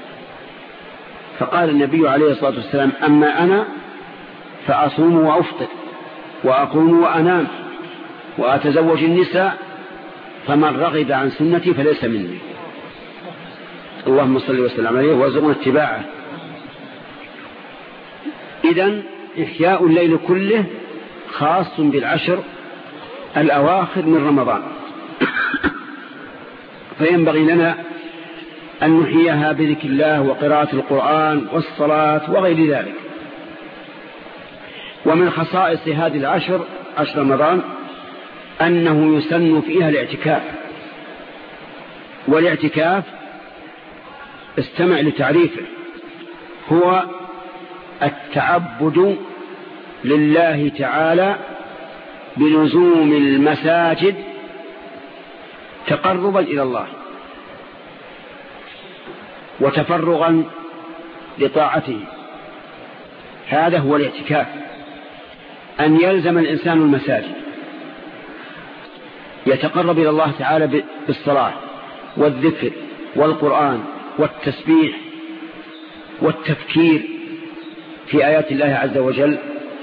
فقال النبي عليه الصلاة والسلام أما أنا فأصوم وأفطر وأقوم وأنام وأتزوج النساء، فمن رغب عن سنتي فليس مني. اللهم صل وسلم عليه وارزقنا اتباعه. إذن إحياء الليل كله خاص بالعشر الأواخر من رمضان، فينبغي لنا أن نحييها بذكر الله وقراءة القرآن والصلاة وغير ذلك. ومن خصائص هذه العشر عشر رمضان أنه يسن فيها الاعتكاف. والاعتكاف استمع لتعريفه، هو التعبد لله تعالى بلزوم المساجد تقربا إلى الله وتفرغا لطاعته. هذا هو الاعتكاف، أن يلزم الإنسان المساجد يتقرب إلى الله تعالى بالصلاة والذكر والقرآن والتسبيح والتفكير في آيات الله عز وجل.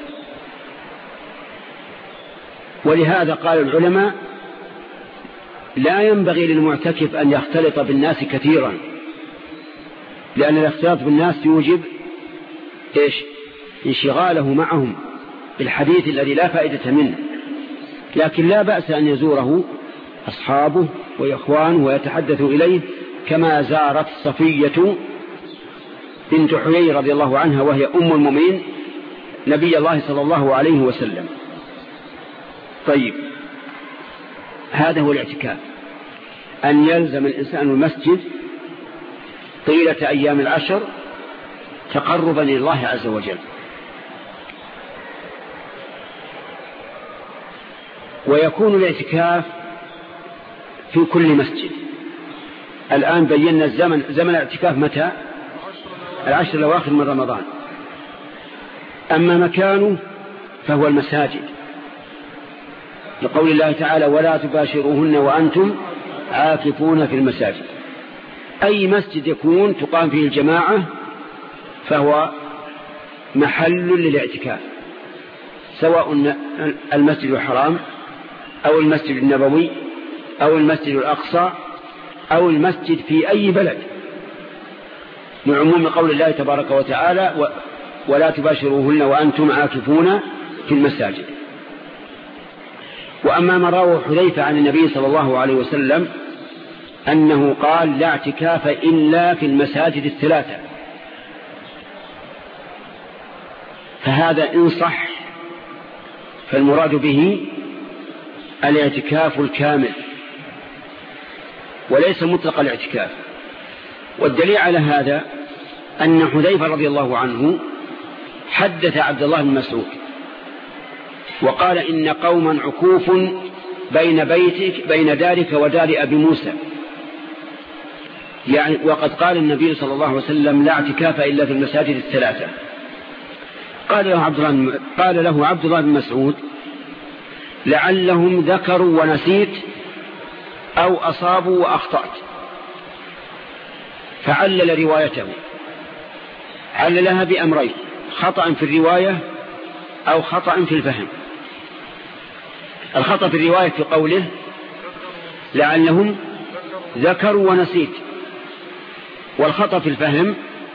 ولهذا قال العلماء لا ينبغي للمعتكف أن يختلط بالناس كثيرا، لأن الاختلاط بالناس يوجب إيش؟ انشغاله معهم بالحديث الذي لا فائدة منه. لكن لا بأس أن يزوره أصحابه وإخوانه ويتحدثوا إليه، كما زارت صفية بنت حيي رضي الله عنها وهي أم المؤمنين نبي الله صلى الله عليه وسلم. طيب هذا هو الاعتكاف، أن يلزم الإنسان المسجد طيلة أيام العشر تقربا إلى الله عز وجل. ويكون الاعتكاف في كل مسجد. الآن بينا الزمن، زمن الاعتكاف متى؟ العشر الأواخر من رمضان. أما مكانه فهو المساجد، لقول الله تعالى ولا تباشروهن وأنتم عاكفون في المساجد. أي مسجد يكون تقام فيه الجماعة فهو محل للاعتكاف، سواء المسجد الحرام أو المسجد النبوي أو المسجد الأقصى أو المسجد في أي بلد، لعموم قول الله تبارك وتعالى ولا تباشروهن وأنتم عاكفون في المساجد. وأما ما رواه حذيفة عن النبي صلى الله عليه وسلم أنه قال لا اعتكاف إلا في المساجد الثلاثة، فهذا إن صح فالمراد به الاعتكاف الكامل وليس مطلق الاعتكاف. والدليل على هذا أن حذيفة رضي الله عنه حدث عبد الله بن مسعود وقال إن قوما عكوف بين بيتك بين دارك ودار أبي موسى، يعني وقد قال النبي صلى الله عليه وسلم لا اعتكاف إلا في المساجد الثلاثة. قال له عبد الله قال له عبد الله بن مسعود لعلهم ذكروا ونسيت أو أصابوا وأخطأت، فعلل روايته، عللها بأمرين: خطأ في الرواية أو خطأ في الفهم. الخطأ في الرواية في قوله لعلهم ذكروا ونسيت، والخطأ في الفهم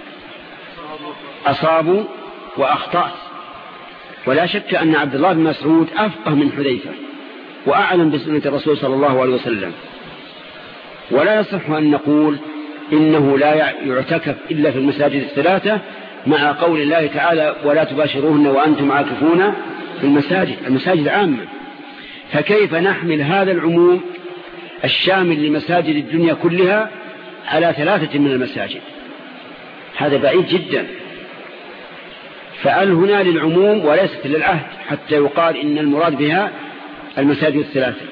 أصابوا وأخطأت. ولا شك أن عبد الله بن مسعود أفقه من حذيفة وأعلم بسنة الرسول صلى الله عليه وسلم. ولا يصح أن نقول إنه لا يعتكف إلا في المساجد الثلاثة مع قول الله تعالى ولا تباشروهن وأنتم عاكفون في المساجد، المساجد عامة. فكيف نحمل هذا العموم الشامل لمساجد الدنيا كلها على ثلاثة من المساجد؟ هذا بعيد جدا. فأل هنا للعموم وليست للعهد حتى يقال إن المراد بها المساجد الثلاثة.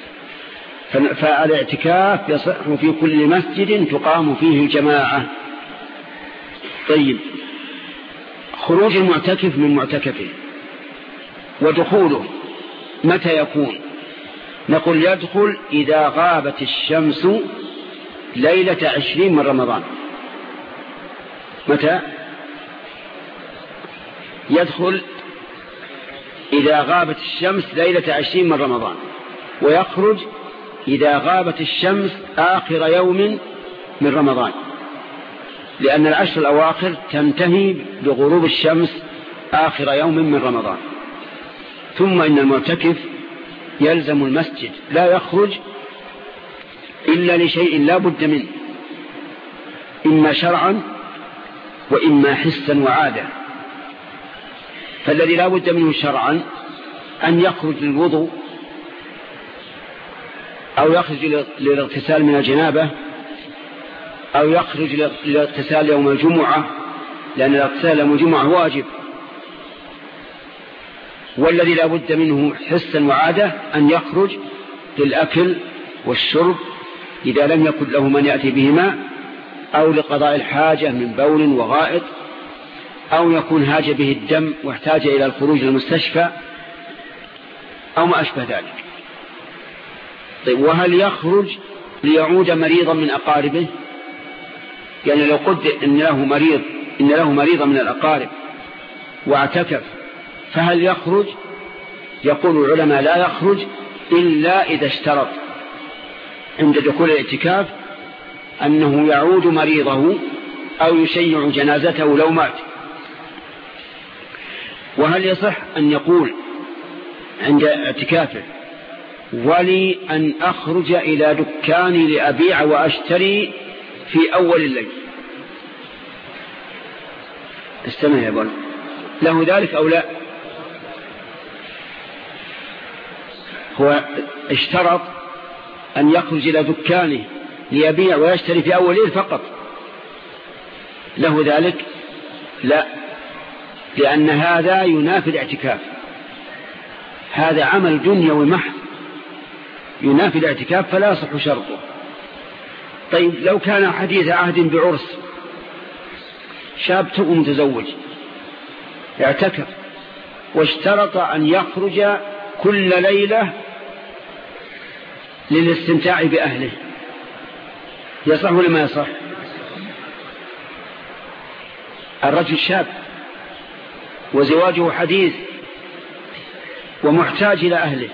فالاعتكاف يصح في كل مسجد تقام فيه الجماعة. طيب، خروج المعتكف من معتكفه ودخوله متى يكون؟ نقول يدخل إذا غابت الشمس ليلة عشرين من رمضان. متى يدخل؟ إذا غابت الشمس ليلة عشرين من رمضان. ويخرج إذا غابت الشمس آخر يوم من رمضان، لأن العشر الأواخر تنتهي بغروب الشمس آخر يوم من رمضان. ثم إن المعتكف يلزم المسجد لا يخرج إلا لشيء لا بد منه، إما شرعا وإما حسا وعادة. فالذي لا بد منه شرعا أن يخرج للوضوء أو يخرج للاغتسال من الجنابة أو يخرج للاغتسال يوم الجمعة، لأن الاغتسال يوم الجمعة واجب. والذي لا بد منه حسا وعادة أن يخرج للأكل والشرب إذا لم يكن له من يأتي بهما، أو لقضاء الحاجة من بول وغائط، أو يكون هاج به الدم واحتاج إلى الخروج للمستشفى أو ما أشبه ذلك. طيب، وهل يخرج ليعود مريضا من أقاربه؟ يعني لو قد إن له مريض إن له مريضا من الأقارب واعتكف، فهل يخرج؟ يقول العلماء لا يخرج إلا إذا اشترط عند دخول الاعتكاف أنه يعود مريضه أو يشيع جنازته لو مات. وهل يصح أن يقول عند اعتكافه ولي أن أخرج إلى دكاني لأبيع وأشتري في أول الليل؟ استمع يا بول، له ذلك أو لا؟ هو اشترط أن يخرج إلى دكانه ليبيع ويشتري في أول الليل فقط، له ذلك؟ لا، لأن هذا ينافي الاعتكاف، هذا عمل دنيوي محض ينافي الاعتكاف فلا يصح شرطه. طيب، لو كان حديث عهد بعرس، شاب توه متزوج اعتكف واشترط أن يخرج كل ليلة للاستمتاع بأهله، يصح ولا ما يصح؟ الرجل شاب وزواجه حديث ومحتاج إلى أهله،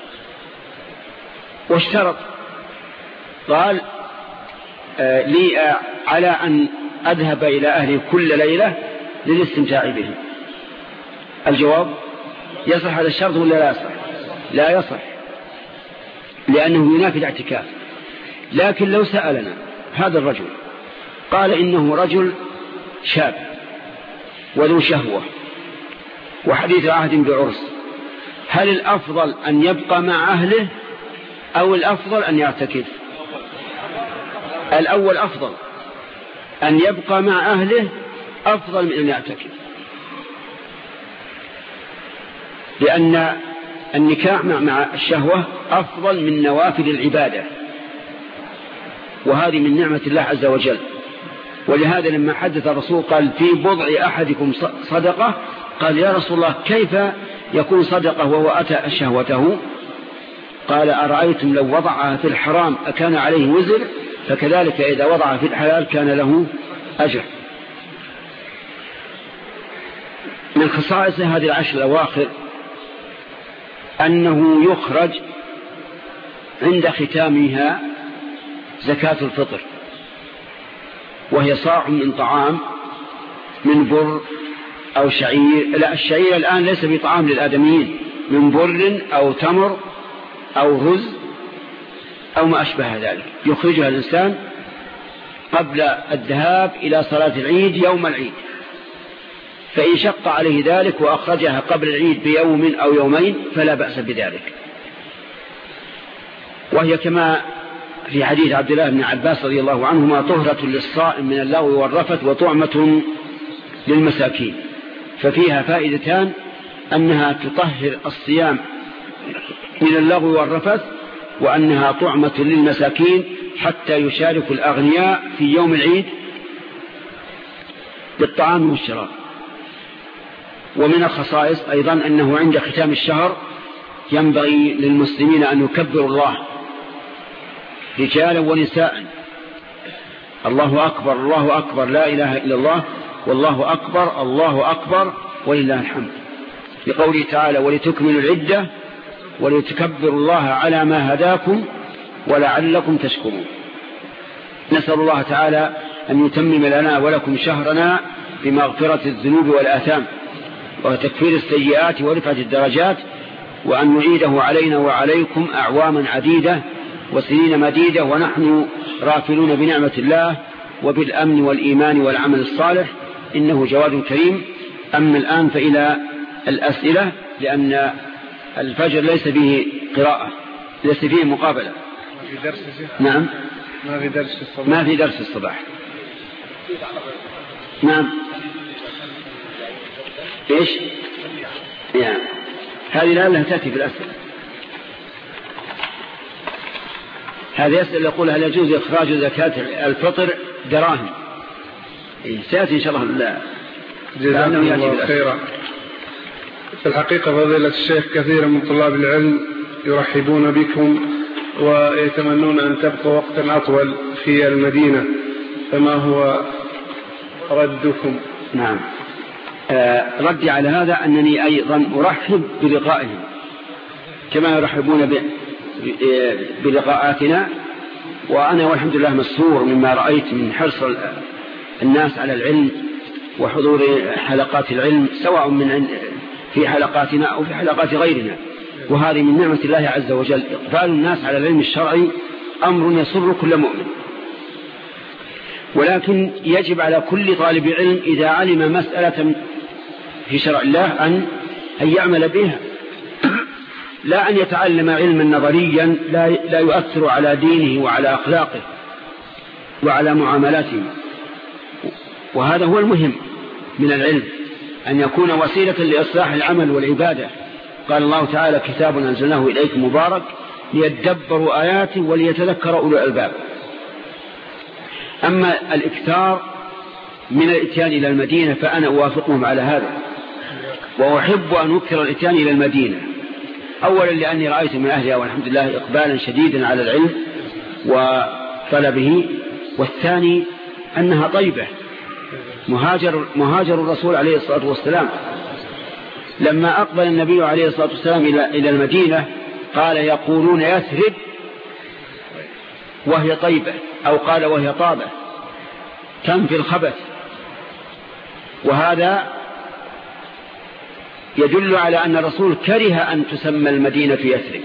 واشترط قال آه لي آه على أن أذهب إلى أهلي كل ليلة للاستمتاع بهم. الجواب يصح هذا الشرط ولا لا يصح؟ لا يصح، لأنه ينافي الاعتكاف. لكن لو سألنا هذا الرجل قال إنه رجل شاب وذو شهوة وحديث عهد بعرس، هل الأفضل أن يبقى مع أهله أو الأفضل أن يعتكف؟ الأول أفضل، أن يبقى مع أهله أفضل من أن يعتكف، لأن النكاح مع الشهوة أفضل من نوافل العبادة، وهذه من نعمة الله عز وجل. ولهذا لما حدث الرسول قال في بضع أحدكم صدقة، قال يا رسول الله كيف يكون صدقة وهو أتى شهوته؟ قال أرأيتم لو وضعها في الحرام أكان عليه وزر؟ فكذلك إذا وضعها في الحلال كان له أجر. من خصائص هذه العشر الأواخر أنه يخرج عند ختامها زكاة الفطر، وهي صاع من طعام من بر أو شعير. لا، الشعير الآن ليس بطعام للآدميين، من بر أو تمر أو رز أو ما أشبه ذلك، يخرجها الإنسان قبل الذهاب إلى صلاة العيد يوم العيد، فإن شق عليه ذلك وأخرجها قبل العيد بيوم أو يومين فلا بأس بذلك. وهي كما في حديث عبد الله بن عباس رضي الله عنهما طهرة للصائم من اللغو والرفث وطعمة للمساكين، ففيها فائدتان: أنها تطهر الصيام من اللغو والرفث، وأنها طعمة للمساكين حتى يشارك الأغنياء في يوم العيد بالطعام والشراب. ومن الخصائص أيضا أنه عند ختام الشهر ينبغي للمسلمين أن يكبروا الله رجالا ونساء: الله أكبر الله أكبر لا إله إلا الله والله أكبر الله أكبر ولله الحمد، لقوله تعالى: ولتكملوا العدة ولتكبروا الله على ما هداكم ولعلكم تشكرون. نسأل الله تعالى أن يتمم لنا ولكم شهرنا بمغفرة الذنوب والآثام وتكفير السيئات ورفعة الدرجات، وأن نعيده علينا وعليكم أعواما عديدة وسنين مديدة ونحن رافلون بنعمة الله وبالأمن والإيمان والعمل الصالح، إنه جواد كريم. أما الآن فإلى الأسئلة، لأن الفجر ليس فيه قراءة، ليس فيه مقابلة. في درس نعم، ما في درس الصباح. ما في درس الصباح. نعم. إيش؟ يعني هذه لعلها تأتي في الأسئلة. هذا يسأل يقول: هل يجوز إخراج زكاة الفطر دراهم؟ سيأتي إن شاء الله. لا، جزاكم الله خيرا. في الحقيقة فضيلة الشيخ كثير من طلاب العلم يرحبون بكم ويتمنون أن تبقوا وقتا أطول في المدينة، فما هو ردكم؟ نعم، آه ردي على هذا أنني أيضا أرحب بلقائهم كما يرحبون بلقاءاتنا، وأنا والحمد لله مسرور مما رأيت من حرص الناس على العلم وحضور حلقات العلم، سواء من في حلقاتنا أو في حلقات غيرنا، وهذه من نعمة الله عز وجل. إقبال الناس على العلم الشرعي أمر يسر كل مؤمن، ولكن يجب على كل طالب علم إذا علم مسألة في شرع الله أن أن يعمل بها، لا أن يتعلم علما نظريا لا لا يؤثر على دينه وعلى أخلاقه وعلى معاملاته. وهذا هو المهم من العلم، أن يكون وسيلة لإصلاح العمل والعبادة. قال الله تعالى: كتاب أنزلناه إليكم مبارك ليدبروا آياته وليتذكر أولو الألباب. أما الإكثار من الإتيان إلى المدينة فأنا أوافقهم على هذا، وأحب أن أكثر الإتيان إلى المدينة، أولا لأني رأيت من أهلها والحمد لله إقبالا شديدا على العلم وطلبه، والثاني أنها طيبة، مهاجر, مهاجر الرسول عليه الصلاة والسلام. لما أقبل النبي عليه الصلاة والسلام إلى المدينة قال: يقولون يثرب وهي طيبة، أو قال وهي طابة تنفي الخبث. وهذا يدل على أن الرسول كره أن تسمى المدينة في يثرب،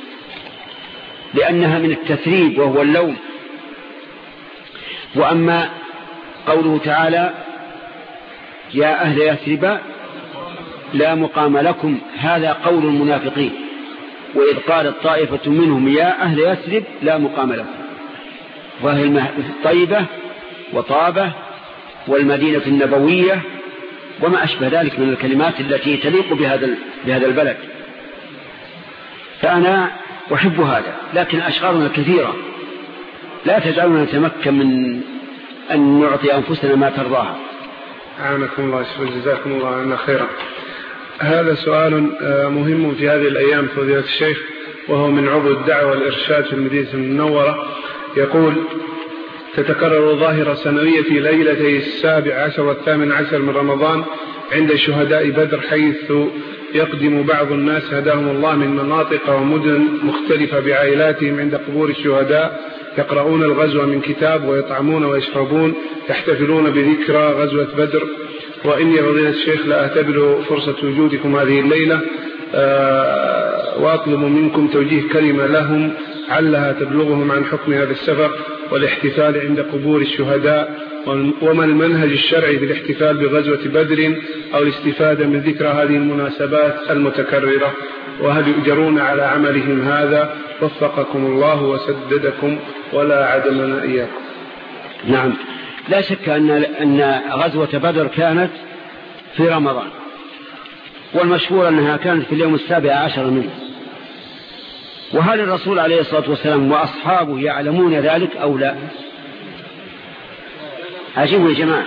لأنها من التثريب وهو اللوم. وأما قوله تعالى: يا أهل يثرب لا مقام لكم، هذا قول المنافقين، وإذ قالت طائفة منهم يا أهل يثرب لا مقام لكم، وهي طيبة وطابة والمدينة النبوية وما أشبه ذلك من الكلمات التي تليق بهذا بهذا البلد. فأنا أحب هذا، لكن أشغالنا كثيرة لا تجعلنا نتمكن من أن نعطي أنفسنا ما ترضاها. أعانكم الله وجزاكم الله عنا خيرا. هذا سؤال مهم في هذه الأيام فضيلة الشيخ، وهو من عضو الدعوة والإرشاد في المدينة المنورة، يقول: تتكرر ظاهرة سنوية في ليلتي السابع عشر والثامن عشر من رمضان عند شهداء بدر، حيث يقدم بعض الناس هداهم الله من مناطق ومدن مختلفة بعائلاتهم عند قبور الشهداء، يقرؤون الغزوة من كتاب ويطعمون ويشربون، يحتفلون بذكرى غزوة بدر. وإني فضيلة الشيخ لا أعتبر فرصة وجودكم هذه الليلة وأطلب منكم توجيه كلمة لهم علها تبلغهم عن حكم هذا السفر والاحتفال عند قبور الشهداء، وما المنهج الشرعي بالاحتفال بغزوة بدر أو الاستفادة من ذكرى هذه المناسبات المتكررة، وهل يؤجرون على عملهم هذا؟ وفقكم الله وسددكم ولا عدمنا إياكم. نعم، لا شك أن أن غزوة بدر كانت في رمضان، والمشهور أنها كانت في اليوم السابع عشر منه. وهل الرسول عليه الصلاة والسلام وأصحابه يعلمون ذلك أو لا؟ عجيبوا يا جماعة.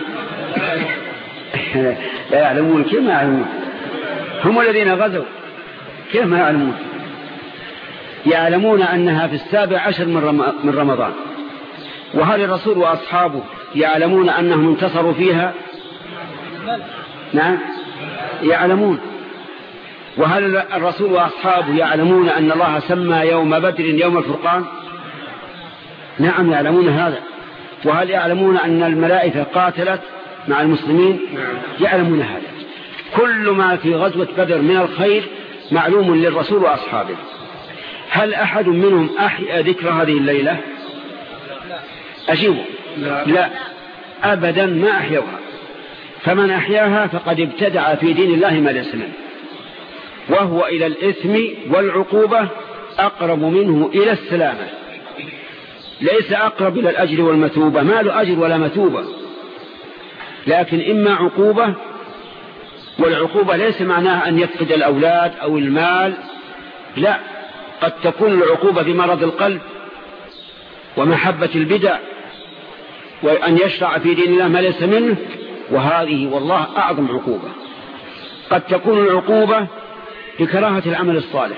لا يعلمون. كيف ما يعلمون؟ هم الذين غزوا، كيف ما يعلمون؟ يعلمون أنها في السابع عشر من رمضان. وهل الرسول وأصحابه يعلمون أنهم انتصروا فيها؟ نعم يعلمون. وهل الرسول وأصحابه يعلمون أن الله سمى يوم بدر يوم الفرقان؟ نعم يعلمون هذا. وهل يعلمون أن الملائكة قاتلت مع المسلمين؟ يعلمون هذا. كل ما في غزوة بدر من الخير معلوم للرسول وأصحابه. هل أحد منهم أحيا ذكر هذه الليلة؟ أجيبوا لا. لا أبدا ما أحيوها. فمن أحياها فقد ابتدع في دين الله ما ليس منه، وهو إلى الإثم والعقوبة أقرب منه إلى السلامة، ليس أقرب إلى الأجر والمثوبة. ما له أجر ولا مثوبة، لكن إما عقوبة، والعقوبة ليس معناها أن يفقد الأولاد أو المال، لا، قد تكون العقوبة بمرض القلب ومحبة البدع وأن يشرع في دين الله ما ليس منه، وهذه والله أعظم عقوبة. قد تكون العقوبة بكراهة العمل الصالح.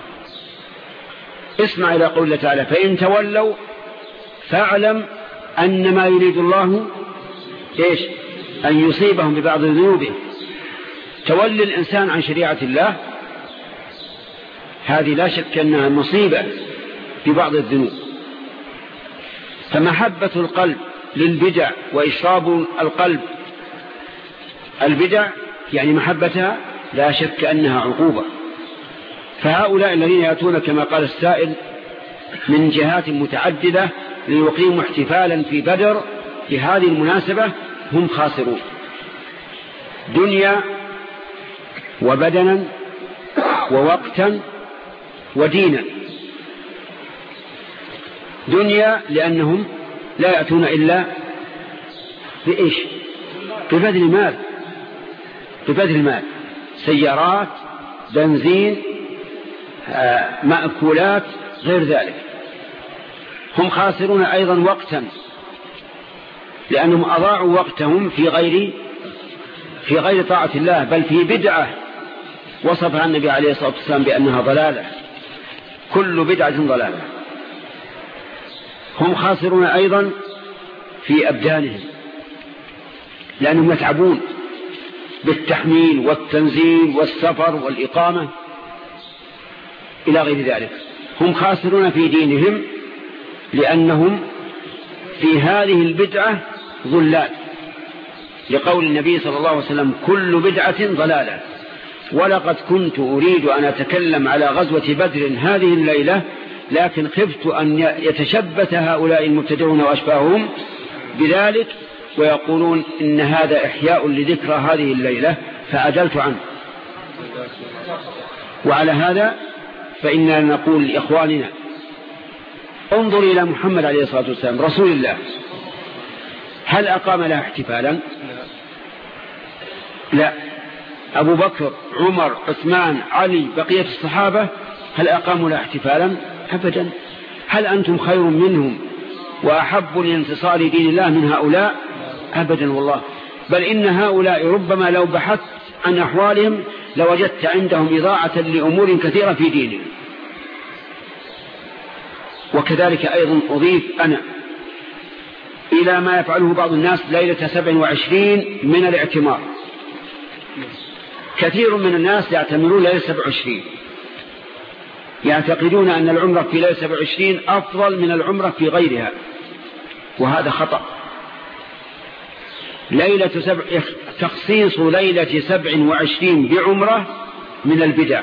اسمع إلى قوله تعالى: فإن تولوا فاعلم أن ما يريد الله إيش؟ أن يصيبهم ببعض ذنوبه. تولي الإنسان عن شريعة الله هذه لا شك أنها مصيبة ببعض الذنوب. فمحبة القلب للبدع وإشراب القلب البدع يعني محبتها لا شك أنها عقوبة. فهؤلاء الذين يأتون كما قال السائل من جهات متعددة ليقيموا احتفالا في بدر في هذه المناسبة هم خاسرون دنيا وبدنا ووقتا ودينا. دنيا لأنهم لا يأتون إلا بإيش؟ ببذل المال، ببذل المال، سيارات، بنزين، مأكولات، غير ذلك. هم خاسرون أيضا وقتا لأنهم أضاعوا وقتهم في غير في غير طاعة الله، بل في بدعة وصفها النبي عليه الصلاة والسلام بأنها ضلالة، كل بدعة ضلالة. هم خاسرون أيضا في أبدانهم لأنهم يتعبون بالتحميل والتنزيل والسفر والإقامة إلى غير ذلك. هم خاسرون في دينهم لأنهم في هذه البدعة ضلال، لقول النبي صلى الله عليه وسلم: كل بدعة ضلالة. ولقد كنت أريد أن أتكلم على غزوة بدر هذه الليلة، لكن خفت أن يتشبت هؤلاء المبتدعون وأشباههم بذلك ويقولون إن هذا إحياء لذكرى هذه الليلة، فأجلت عنه. وعلى هذا فإننا نقول لإخواننا: انظر إلى محمد عليه الصلاة والسلام رسول الله، هل أقام لها احتفالا؟ لا. أبو بكر، عمر، عثمان، علي، بقية الصحابة هل أقاموا لها احتفالا؟ أبدا. هل أنتم خير منهم وأحب لانتصار دين الله من هؤلاء؟ أبدا والله. بل إن هؤلاء ربما لو بحثت عن أحوالهم لوجدت عندهم إضاعة لأمور كثيرة في دينهم. وكذلك أيضا أضيف أنا إلى ما يفعله بعض الناس ليلة سبع وعشرين من الاعتمار. كثير من الناس يعتمرون ليلة سبع وعشرين، يعتقدون أن العمرة في ليلة سبع وعشرين أفضل من العمرة في غيرها، وهذا خطأ. ليلة سبع تخصيص ليلة سبع وعشرين بعمرة من البدع،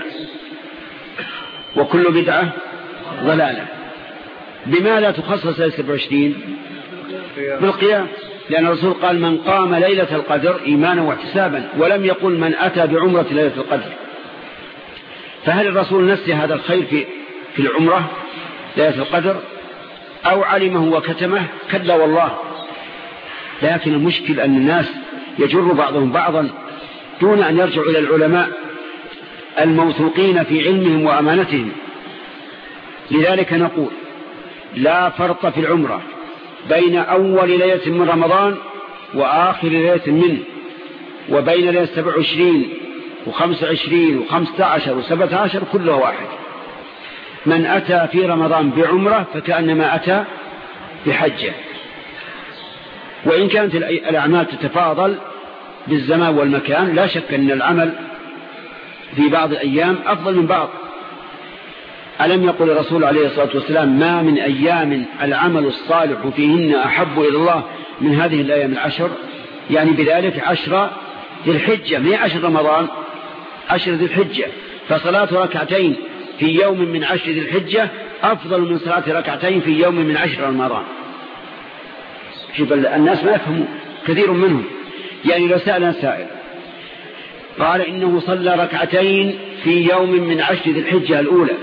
وكل بدعة ضلالة. بماذا تخصص ليلة سبع وعشرين؟ بالقيام، لأن الرسول قال من قام ليلة القدر إيمانا واحتسابا، ولم يقل من أتى بعمرة ليلة القدر. فهل الرسول نسي هذا الخير في في العمرة ليلة القدر أو علمه وكتمه؟ كلا والله. لكن المشكل أن الناس يجر بعضهم بعضا دون أن يرجعوا إلى العلماء الموثوقين في علمهم وأمانتهم. لذلك نقول لا فرق في العمرة بين أول ليلة من رمضان وآخر ليلة منه، وبين ليلة سبع وعشرين وخمس وعشرين وخمسة عشر وسبعة عشر كله واحد. من أتى في رمضان بعمرة فكأنما أتى بحجة، وإن كانت الأعمال تتفاضل بالزمان والمكان لا شك أن العمل في بعض الأيام أفضل من بعض. ألم يقل الرسول عليه الصلاة والسلام ما من أيام العمل الصالح فيهن أحب إلى الله من هذه الأيام العشر؟ يعني بذلك عشر ذي الحجة، ما عشر رمضان، عشر ذي الحجة. فصلاة ركعتين في يوم من عشر ذي الحجة أفضل من صلاة ركعتين في يوم من عشر رمضان. شوف الناس ما يفهموا كثير منهم. يعني لو سأل سائل قال إنه صلى ركعتين في يوم من عشر ذي الحجة الأولى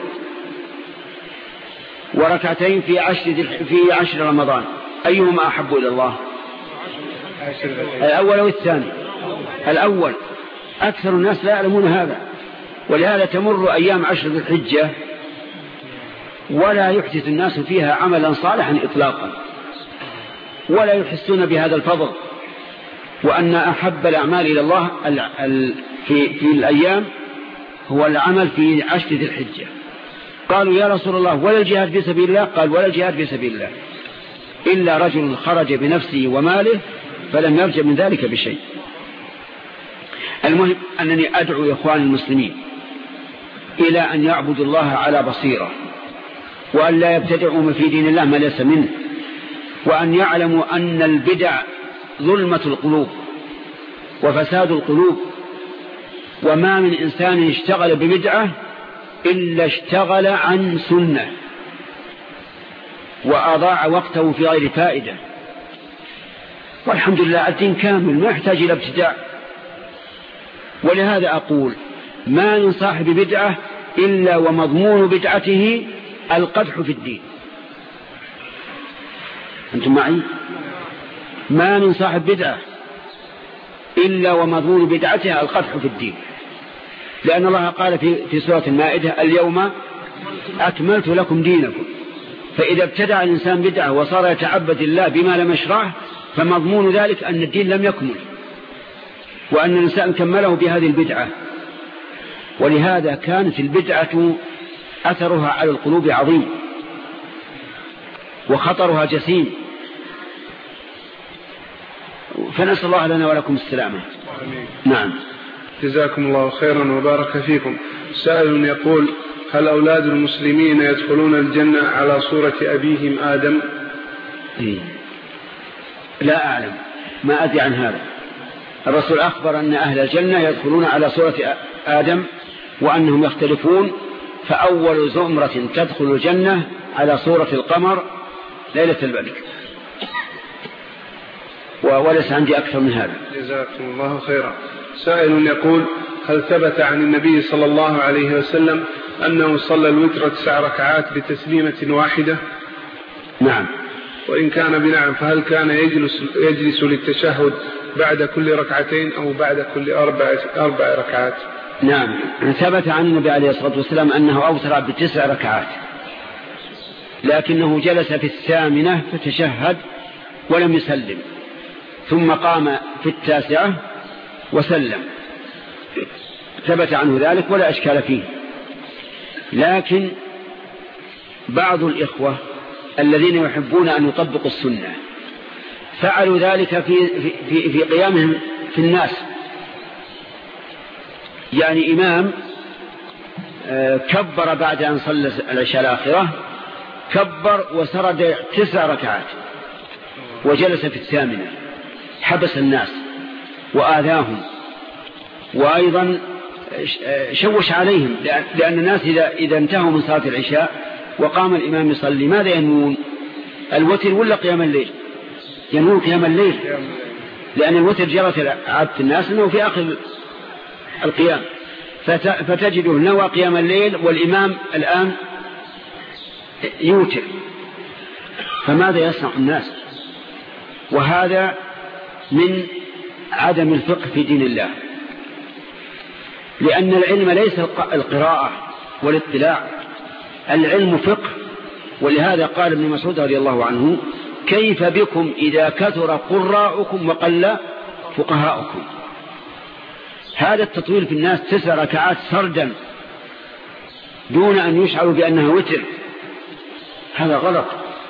وركعتين في عشر في عشر رمضان، أيهما أحب إلى الله؟ الأول أو الثاني؟ الأول. أكثر الناس لا يعلمون هذا، ولهذا تمر أيام عشر ذي الحجة ولا يحدث الناس فيها عملا صالحا إطلاقا، ولا يحسون بهذا الفضل، وأن أحب الأعمال إلى الله في, في الأيام هو العمل في عشر ذي الحجة. قالوا يا رسول الله ولا الجهاد في سبيل الله؟ قال ولا الجهاد في سبيل الله إلا رجل خرج بنفسه وماله فلم يرجع من ذلك بشيء. المهم أنني أدعو يا إخواني المسلمين إلى أن يعبدوا الله على بصيرة، وأن لا يبتدعوا في دين الله ما ليس منه، وأن يعلموا أن البدع ظلمة القلوب وفساد القلوب، وما من إنسان اشتغل ببدعة إلا اشتغل عن سنة وأضاع وقته في غير فائدة. والحمد لله الدين كامل ما يحتاج إلى ابتداع. ولهذا أقول ما من صاحب بدعة إلا ومضمون بدعته القدح في الدين. أنتم معي؟ ما من صاحب بدعة إلا ومضمون بدعتها القدح في الدين، لأن الله قال في, في سورة المائدة اليوم أكملت لكم دينكم. فإذا ابتدع الإنسان بدعة وصار يتعبد الله بما لم يشرعه فمضمون ذلك أن الدين لم يكمل، وأن الإنسان كمله بهذه البدعة. ولهذا كانت البدعة أثرها على القلوب عظيم وخطرها جسيم، فنسأل الله لنا ولكم السلامة. نعم. جزاكم الله خيرا وبارك فيكم. سائل يقول هل أولاد المسلمين يدخلون الجنة على صورة أبيهم آدم؟ إيه؟ لا أعلم، ما أدري عن هذا. الرسول أخبر أن أهل الجنة يدخلون على صورة آدم وأنهم يختلفون، فأول زمرة تدخل الجنة على صورة القمر ليلة البدر، وليس عندي أكثر من هذا. جزاكم الله خيرا. سائل يقول هل ثبت عن النبي صلى الله عليه وسلم أنه صلى الوتر تسع ركعات بتسليمة واحدة؟ نعم. وإن كان بنعم فهل كان يجلس, يجلس للتشهد بعد كل ركعتين أو بعد كل أربع, أربع ركعات؟ نعم، ثبت عن النبي عليه الصلاة والسلام أنه أوتر بتسع ركعات، لكنه جلس في الثامنة فتشهد ولم يسلم، ثم قام في التاسعة وسلم. ثبت عنه ذلك ولا أشكال فيه. لكن بعض الإخوة الذين يحبون أن يطبقوا السنة فعلوا ذلك في, في, في قيامهم في الناس، يعني إمام كبر بعد أن صلى العشاء الآخرة، كبر وسرد تسع ركعات وجلس في الثامنة، حبس الناس وآذاهم، وأيضا شوش عليهم، لأن الناس إذا, إذا انتهوا من صلاة العشاء وقام الإمام يصلي ماذا ينوون؟ الوتر ولا قيام الليل؟ ينوون قيام الليل، لأن الوتر جرت عادة الناس أنه في آخر القيام، فتجده نوى قيام الليل والإمام الآن يوتر، فماذا يصنع الناس؟ وهذا من عدم الفقه في دين الله، لأن العلم ليس القراءة والاطلاع، العلم فقه. ولهذا قال ابن مسعود رضي الله عنه: كيف بكم إذا كثر قراءكم وقل فقهاؤكم؟ هذا التطويل في الناس تسع ركعات سردا دون أن يشعروا بأنها وتر، هذا غلط.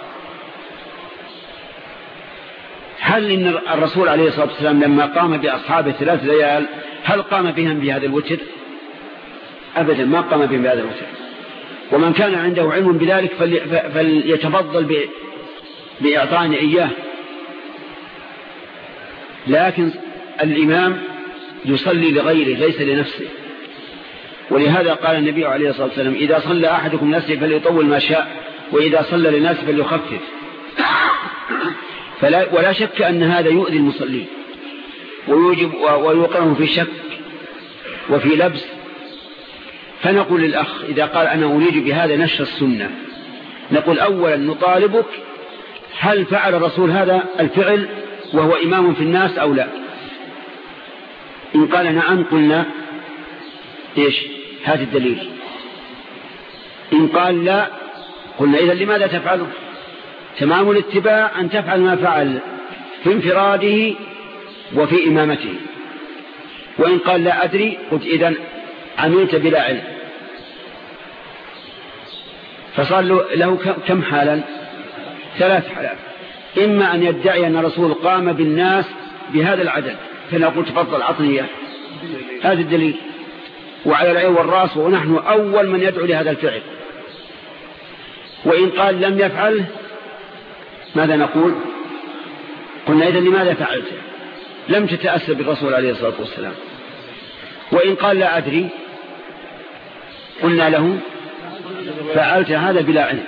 هل إن الرسول عليه الصلاة والسلام لما قام بأصحابه ثلاث ليال هل قام بهم بهذا الوتر؟ أبدا، ما قام بهم بهذا الوتر. ومن كان عنده علم بذلك فليتفضل بإعطائنا إياه. لكن الإمام يصلي لغيره ليس لنفسه، ولهذا قال النبي عليه الصلاة والسلام: إذا صلى أحدكم نفسه فليطول ما شاء، وإذا صلى للناس فليخفف. فلا ولا شك أن هذا يؤذي المصلين ويوجب ويوقعهم في شك وفي لبس. فنقول للأخ إذا قال أنا أريد بهذا نشر السنة، نقول أولا نطالبك هل فعل الرسول هذا الفعل وهو إمام في الناس أو لا؟ إن قال نعم قلنا إيش هذا الدليل، إن قال لا قلنا إذا لماذا تفعله؟ تمام الاتباع أن تفعل ما فعل في انفراده وفي إمامته. وإن قال لا أدري قلت إذن عملت بلا علم. فصار له كم حالا؟ ثلاث حالات. إما أن يدعي أن الرسول قام بالناس بهذا العدد فنقول تفضل عطني هذا الدليل وعلى العين والراس ونحن أول من يدعو لهذا الفعل. وإن قال لم يفعله ماذا نقول؟ قلنا إذن لماذا فعلته؟ لم تتأسى بالرسول عليه الصلاة والسلام. وإن قال لا أدري قلنا له فعلت هذا بلا علم.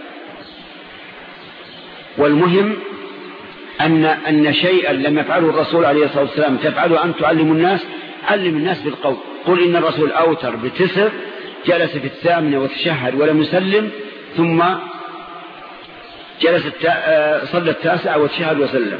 والمهم أن, أن شيئا لم يفعله الرسول عليه الصلاة والسلام تفعله أن تعلم الناس، علم الناس بالقول. قل إن الرسول أوتر بتسر، جلس في الثامنة وتشهد ولم يسلم، ثم جلس صلى التاسعة وتشهد وسلم.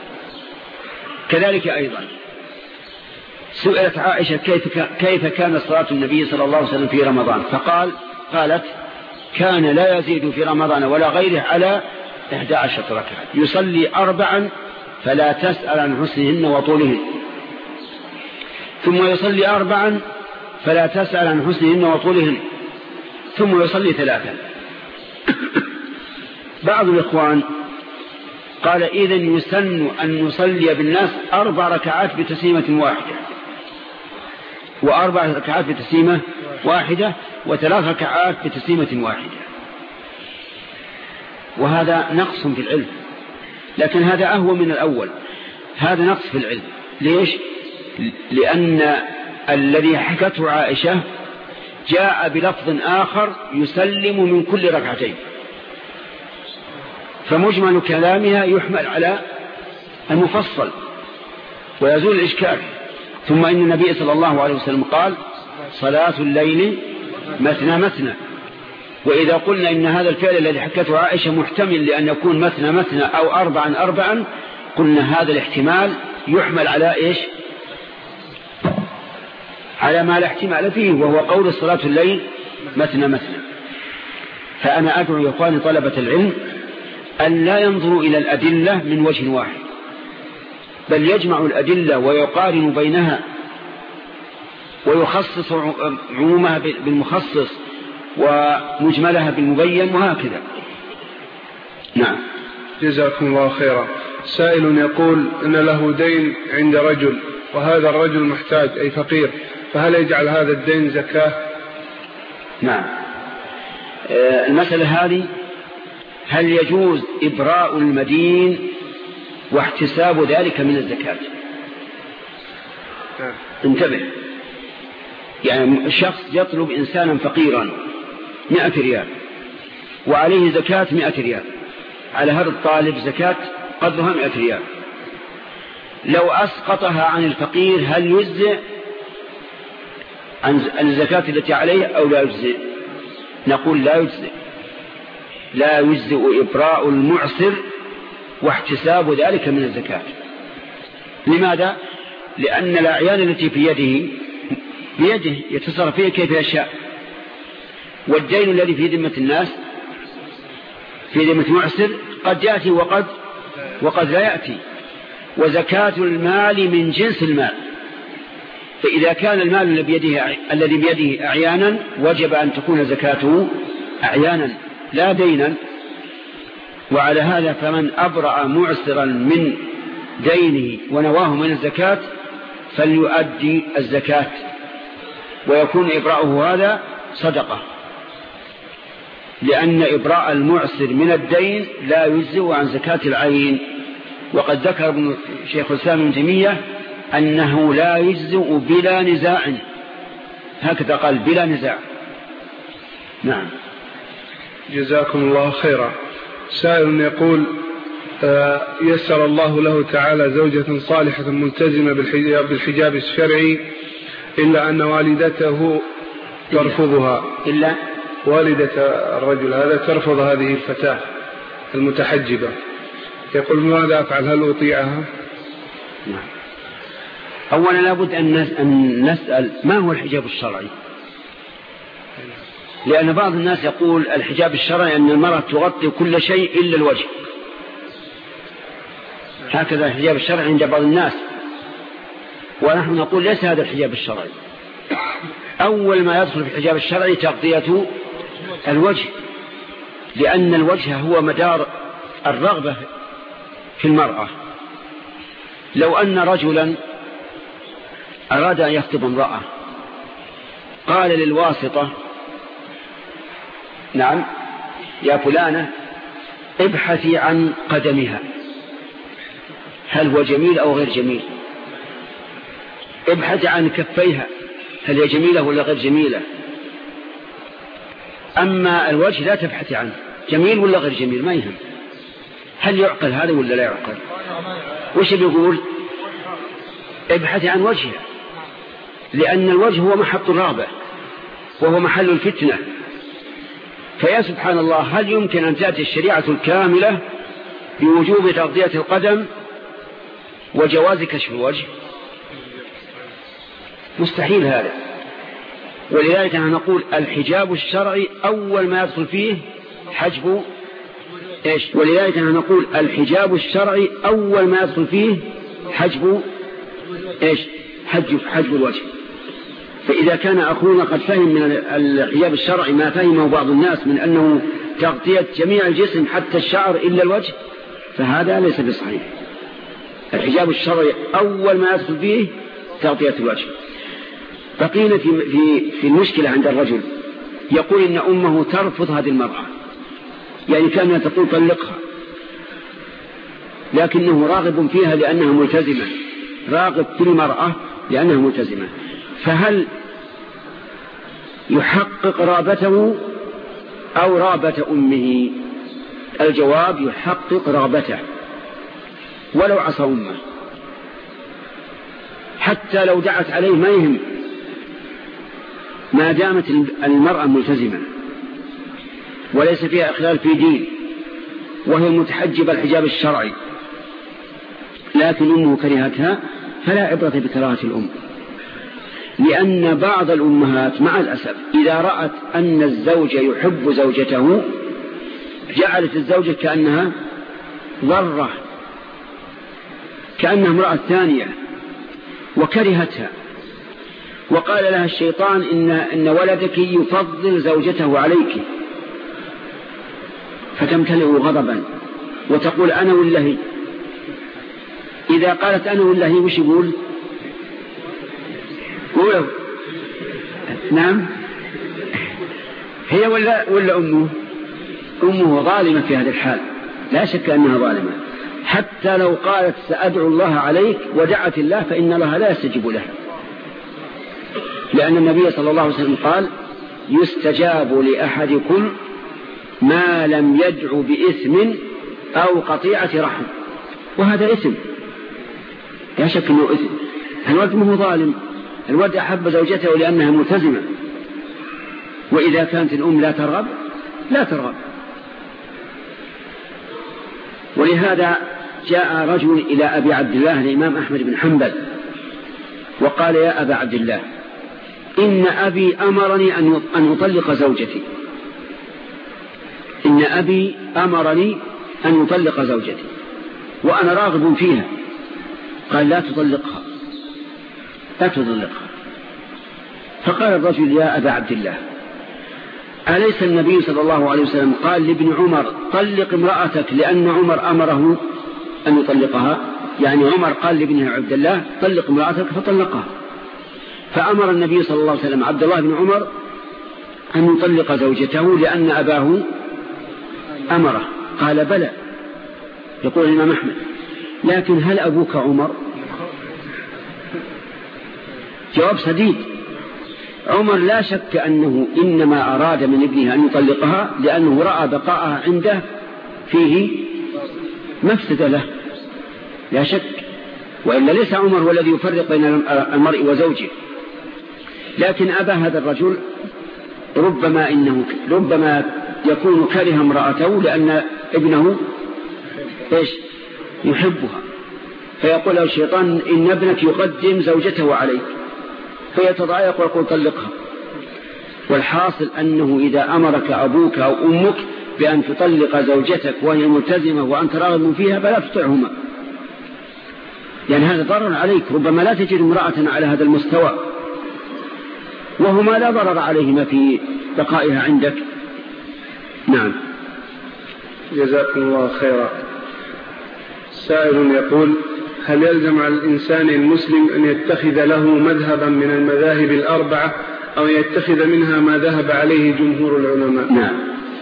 كذلك أيضا سئلت عائشة كيف, كيف كان صلاة النبي صلى الله عليه وسلم في رمضان، فقال قالت كان لا يزيد في رمضان ولا غيره على إحدى عشرة ركعة، يصلي أربعا فلا تسأل عن حسنهن وطولهن، ثم يصلي أربعا فلا تسأل عن حسنهن وطولهن، ثم يصلي ثلاثا. بعض الإخوان قال إذن يسن أن نصلي بالناس أربع ركعات بتسليمة واحدة، وأربع ركعات بتسليمة واحدة، وثلاث ركعات بتسليمة واحدة. وهذا نقص في العلم، لكن هذا أهوى من الأول. هذا نقص في العلم. ليش؟ لأن الذي حكته عائشة جاء بلفظ آخر يسلم من كل ركعتين، فمجمل كلامها يحمل على المفصل ويزول الإشكال. ثم إن النبي صلى الله عليه وسلم قال صلاة الليل مثنى مثنى. وإذا قلنا إن هذا الفعل الذي حكته عائشة محتمل لأن يكون مثنى مثنى أو أربعا أربعا، قلنا هذا الاحتمال يحمل على إيش؟ على ما لا احتمال فيه، وهو قول صلاة الليل مثنى مثنى. فأنا أدعو يا إخواني طلبة العلم أن لا ينظروا إلى الأدلة من وجه واحد، بل يجمع الأدلة ويقارن بينها ويخصص عمومها بالمخصص ومجملها بالمبين، وهكذا. نعم. جزاكم الله خيرا. سائل يقول إن له دين عند رجل، وهذا الرجل محتاج أي فقير، فهل يجعل هذا الدين زكاة؟ نعم. المسألة هذه هل يجوز إبراء المدين واحتساب ذلك من الزكاة؟ انتبه، يعني شخص يطلب إنسانا فقيرا مئة ريال وعليه زكاة مئة ريال، على هذا الطالب زكاة قدرها مئة ريال، لو أسقطها عن الفقير هل يجزئ عن الزكاة التي عليه أو لا يجزئ؟ نقول لا يجزئ، لا يجزئ إبراء المعسر واحتساب ذلك من الزكاة. لماذا؟ لأن الأعيان التي في يده بيده يتصرف فيها كيف يشاء، والدين الذي في ذمة الناس في ذمة معسر قد يأتي وقد وقد لا يأتي، وزكاة المال من جنس المال، فإذا كان المال الذي بيده الذي بيده أعيانا وجب أن تكون زكاته أعيانا لا دينا. وعلى هذا فمن أبرأ معسرا من دينه ونواه من الزكاة فليؤدي الزكاة، ويكون إبراءه هذا صدقة، لأن إبراء المعسر من الدين لا يجزئ عن زكاة العين. وقد ذكر ابن شيخ الإسلام ابن تيمية أنه لا يجزئ بلا نزاع، هكذا قال بلا نزاع. نعم. جزاكم الله خيرا. سائل يقول يسر الله له تعالى زوجة صالحة ملتزمة بالحجاب, بالحجاب الشرعي، إلا أن والدته ترفضها. إلا والدة الرجل هذا ترفض هذه الفتاة المتحجبة، يقول ماذا أفعل؟ هل أطيعها؟ نعم. أولا لابد أن نسأل ما هو الحجاب الشرعي، لأن بعض الناس يقول الحجاب الشرعي أن المرأة تغطي كل شيء إلا الوجه، هكذا الحجاب الشرعي عند بعض الناس، ونحن نقول ليس هذا الحجاب الشرعي. أول ما يدخل في الحجاب الشرعي تغطية الوجه، لأن الوجه هو مدار الرغبة في المرأة. لو أن رجلا أراد أن يخطب امرأة قال للواسطة نعم يا فلانة ابحثي عن قدمها، هل هو جميل أو غير جميل؟ ابحثي عن كفيها، هل هي جميلة ولا غير جميلة؟ أما الوجه لا تبحثي عنه جميل ولا غير جميل، ما يهم. هل يعقل هذا ولا لا يعقل؟ وش بيقول؟ ابحثي عن وجهها، لأن الوجه هو محط الرغبة وهو محل الفتنة. فيا سبحان الله، هل يمكن أن تأتي الشريعة الكاملة بوجوب تغطية القدم وجواز كشف الوجه؟ مستحيل هذا. ولذلك نقول الحجاب الشرعي أول ما يدخل فيه حجب إيش؟ ولذلك نقول الحجاب الشرعي أول ما يدخل فيه حجب إيش؟ حجب حجب الوجه. فإذا كان أخونا قد فهم من الحجاب الشرعي ما فهمه بعض الناس من أنه تغطية جميع الجسم حتى الشعر إلا الوجه، فهذا ليس بصحيح. الحجاب الشرعي أول ما يدخل فيه تغطية الوجه. بقينا في, في, في المشكلة عند الرجل، يقول إن أمه ترفض هذه المرأة، يعني كانها تقول طلقها، لكنه راغب فيها لأنها ملتزمة، راغب في المرأة لأنها ملتزمة، فهل يحقق رغبته أو رغبة أمه؟ الجواب يحقق رغبته ولو عصى أمه، حتى لو دعت عليه ما يهم، ما دامت المرأة ملتزمة وليس فيها إخلال في دين وهي متحجبة الحجاب الشرعي، لكن أمه كرهتها فلا عبرة بكراهة الأم. لأن بعض الأمهات مع الأسف إذا رأت أن الزوج يحب زوجته جعلت الزوجة كأنها ضرة، كأنها امرأة ثانية، وكرهتها، وقال لها الشيطان إن, إن ولدك يفضل زوجته عليك، فتمتلئ غضبا وتقول أنا والله. إذا قالت أنا والله وش يقول؟ قوله نعم. هي ولا, ولا أمه أمه ظالمة في هذا الحال، لا شك أنها ظالمة. حتى لو قالت سأدعو الله عليك ودعت الله فإن الله لا يستجيب لها، لأن النبي صلى الله عليه وسلم قال يستجاب لأحدكم ما لم يدعو بإثم أو قطيعة رحم، وهذا إثم لا شك أنه إثم. الولد مو ظالم، الولد أحب زوجته لأنها ملتزمة، وإذا كانت الأم لا ترغب لا ترغب. ولهذا جاء رجل إلى أبي عبد الله الإمام أحمد بن حنبل وقال يا أبا عبد الله إن أبي أمرني أن أطلق زوجتي إن أبي أمرني أن يطلق زوجتي وأنا راغب فيها. قال لا تطلقها لا تطلقها. فقال الرجل يا أبا عبد الله أليس النبي صلى الله عليه وسلم قال لابن عمر طلق امرأتك لأن عمر أمره أن يطلقها؟ يعني عمر قال لابن عبد الله طلق امرأتك فطلقها. فأمر النبي صلى الله عليه وسلم عبد الله بن عمر أن يطلق زوجته لأن أباه أمره. قال بلى. يقول الإمام أحمد لكن هل أبوك عمر؟ جواب سديد. عمر لا شك أنه إنما أراد من ابنه أن يطلقها لأنه رأى بقاءها عنده فيه مفسدة له لا شك، وإلا ليس عمر هو الذي يفرق بين المرء وزوجه. لكن أبا هذا الرجل ربما إنه ربما يكون كره امرأته لأن ابنه إيش يحبها، فيقول له الشيطان إن ابنك يقدم زوجته عليك، فيتضايق ويقول طلقها. والحاصل أنه إذا أمرك أبوك أو أمك بأن تطلق زوجتك وهي ملتزمة وأنت راغب فيها فلا تطعهما، يعني هذا ضرر عليك. ربما لا تجد امرأة على هذا المستوى وهما لا ضرر عليهما في بقائها عندك. نعم. جزاكم الله خيرا. سائل يقول هل يلزم على الإنسان المسلم أن يتخذ له مذهبا من المذاهب الأربعة أو يتخذ منها ما ذهب عليه جمهور العلماء؟ نعم.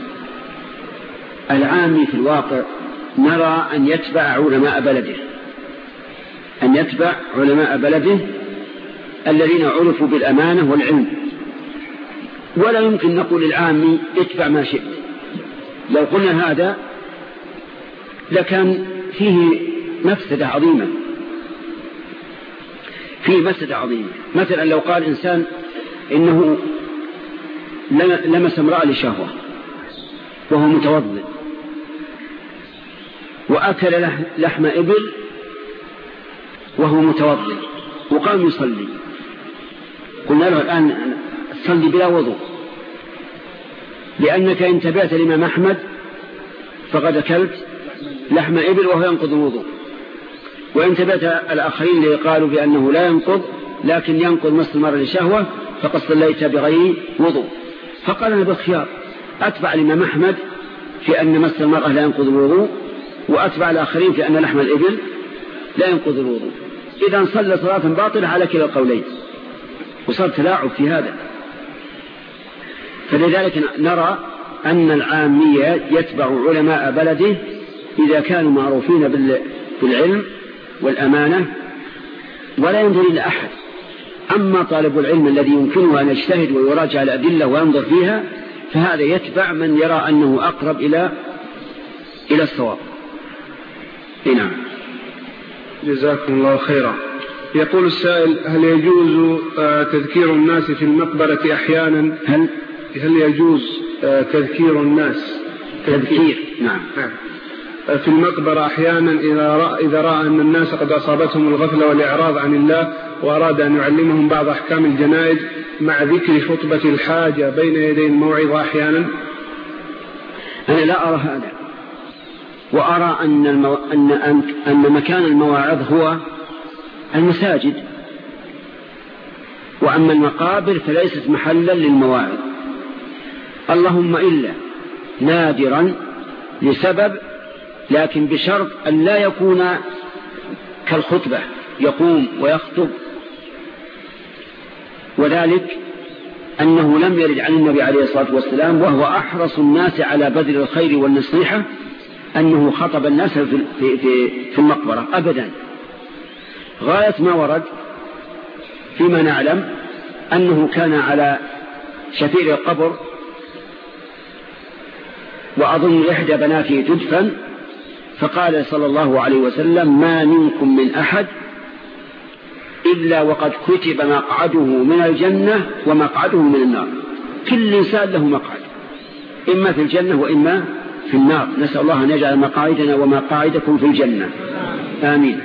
العامي في الواقع نرى أن يتبع علماء بلده أن يتبع علماء بلده الذين عرفوا بالأمانة والعلم، ولا يمكن نقول العامي اتبع ما شئت. لو قلنا هذا لكان فيه مفسدة عظيمة فيه مفسدة عظيمة. مثلا لو قال إنسان إنه لمس امرأة لشهوة وهو متوضئ وأكل لحم إبل وهو متوضئ وقام يصلي، قلنا له الآن صلي بلا وضوء، لأنك إن تبعت الإمام أحمد فقد أكلت لحم إبل وهو ينقض الوضوء، وإن تبعت الآخرين اللي قالوا بأنه لا ينقض لكن ينقض مس المرء لشهوة فقد صليت بغير وضوء. فقال أنا بالخيار أتبع الإمام أحمد في أن مس المرأة لا ينقض الوضوء، وأتبع الآخرين في أن لحم الإبل لا ينقض الوضوء. إذا صلى صلاة باطلة على كلا القولين، وصار تلاعب في هذا. فلذلك نرى أن العامية يتبع علماء بلده إذا كانوا معروفين بالعلم والأمانة ولا ينظر إلى أحد. أما طالب العلم الذي يمكنه أن يجتهد ويراجع الأدلة وينظر فيها فهذا يتبع من يرى أنه أقرب إلى إلى الصواب. نعم. جزاكم الله خيرا. يقول السائل هل يجوز تذكير الناس في المقبرة أحيانا؟ هل هل يجوز تذكير الناس تذكير نعم في المقبرة أحيانا إذا رأى, إذا رأى أن الناس قد أصابتهم الغفلة والإعراض عن الله وأراد أن يعلمهم بعض أحكام الجنائز مع ذكر خطبة الحاجة بين يدي الموعظة أحيانا؟ أنا لا أرى هذا، وأرى أن, المو... أن... أن... أن مكان المواعظ هو المساجد، وأما المقابر فليست محلا للمواعظ، اللهم إلا نادرا لسبب، لكن بشرط أن لا يكون كالخطبة يقوم ويخطب، وذلك أنه لم يرد عن النبي عليه الصلاة والسلام وهو أحرص الناس على بذل الخير والنصيحة أنه خطب الناس في, في, في, في المقبرة أبدا. غاية ما ورد فيما نعلم أنه كان على شفير القبر وأظن إحدى بناته تدفن، فقال صلى الله عليه وسلم: ما منكم من أحد إلا وقد كتب مقعده من الجنة ومقعده من النار. كل إنسان له مقعد، إما في الجنة وإما في النار. نسأل الله أن يجعل مقاعدنا ومقاعدكم في الجنة، آمين.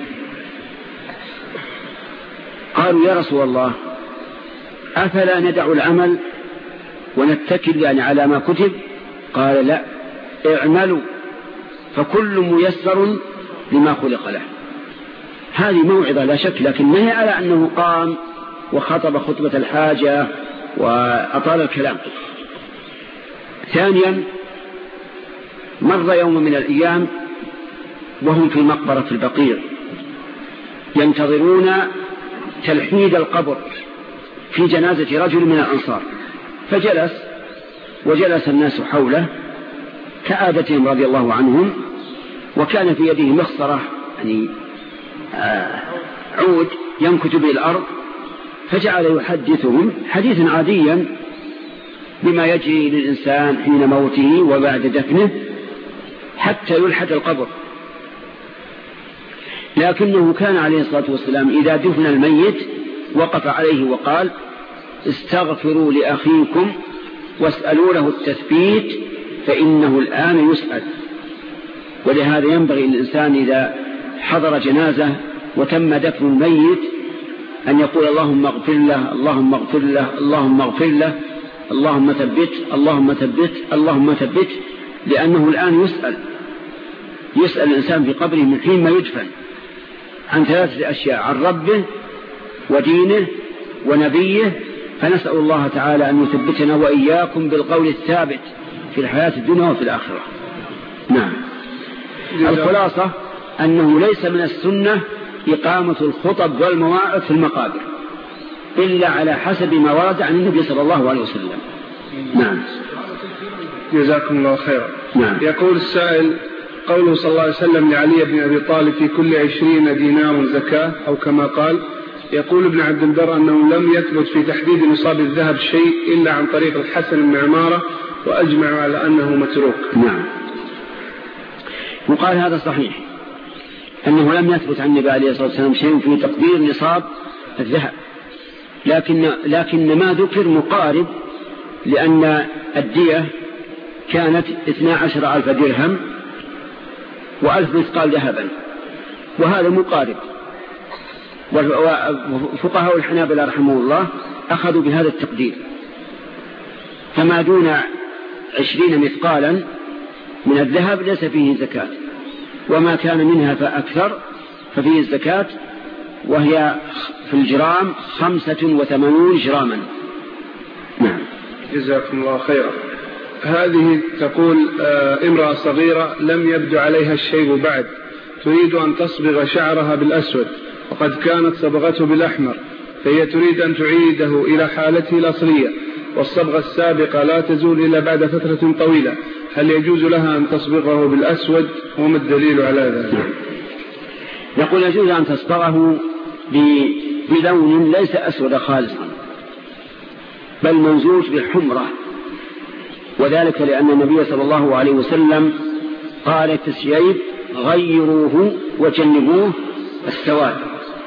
قالوا: يا رسول الله، أفلا ندع العمل ونتكل يعني على ما كتب؟ قال: لا، اعملوا فكل ميسر لما خلق له. هذه موعظة لا شك، لكن ما هي على أنه قام وخطب خطبة الحاجة وأطال الكلام. ثانيا، مر يوم من الأيام وهم في مقبرة البقيع ينتظرون تلحيد القبر في جنازة رجل من الأنصار، فجلس وجلس الناس حوله كعادتهم رضي الله عنهم، وكان في يده مخصرة يعني آه عود ينكت به الأرض، فجعل يحدثهم حديثا عاديا بما يجري للإنسان حين موته وبعد دفنه حتى يلحد القبر. لكنه كان عليه الصلاة والسلام إذا دفن الميت وقف عليه وقال: استغفروا لأخيكم واسألوا له التثبيت فإنه الآن يسأل. ولهذا ينبغي للإنسان إذا حضر جنازة وتم دفن الميت أن يقول: اللهم اغفر له، اللهم اغفر له، اللهم اغفر له، اللهم ثبت، اللهم ثبت، اللهم ثبت، لأنه الآن يسأل يسأل الإنسان في قبره من حين ما يدفن عن ثلاثة أشياء: عن ربه ودينه ونبيه. فنسأل الله تعالى أن يثبتنا وإياكم بالقول الثابت في الحياة الدنيا وفي الآخرة. نعم. الخلاصة أنه ليس من السنة إقامة الخطب والمواعظ في المقابر إلا على حسب ما ورد عن النبي صلى الله عليه وسلم. نعم. جزاكم الله خيرا. نعم. يقول السائل: قوله صلى الله عليه وسلم لعلي بن أبي طالب في كل عشرين دينار زكاة أو كما قال، يقول ابن عبد البر أنه لم يثبت في تحديد نصاب الذهب شيء إلا عن طريق الحسن بن عمارة، وأجمع على أنه متروك. نعم. وقال هذا صحيح، أنه لم يثبت عن النبي عليه الصلاة والسلام شيء في تقدير نصاب الذهب، لكن, لكن ما ذكر مقارب، لأن الدية كانت اثنا عشر ألف درهم وألف مثقال ذهبا، وهذا مقارب. وفقهاء الحنابلة رحمه الله أخذوا بهذا التقدير، فما دون عشرين مثقالا من الذهب ليس فيه زكاة، وما كان منها فأكثر ففيه الزكاة، وهي في الجرام خمسة وثمانون جراما. نعم. جزاكم الله خيرا. هذه تقول آه امرأة صغيرة لم يبدو عليها الشيب بعد، تريد أن تصبغ شعرها بالأسود وقد كانت صبغته بالأحمر، فهي تريد أن تعيده إلى حالته الأصلية، والصبغة السابقة لا تزول إلا بعد فترة طويلة، هل يجوز لها أن تصبغه بالأسود؟ وما الدليل على ذلك؟ يقول يجوز أن تصبغه بلون ليس أسود خالصا، بل منزوج بالحمرة، وذلك لأن النبي صلى الله عليه وسلم قال التسييب: غيروه وجنبوه السواد.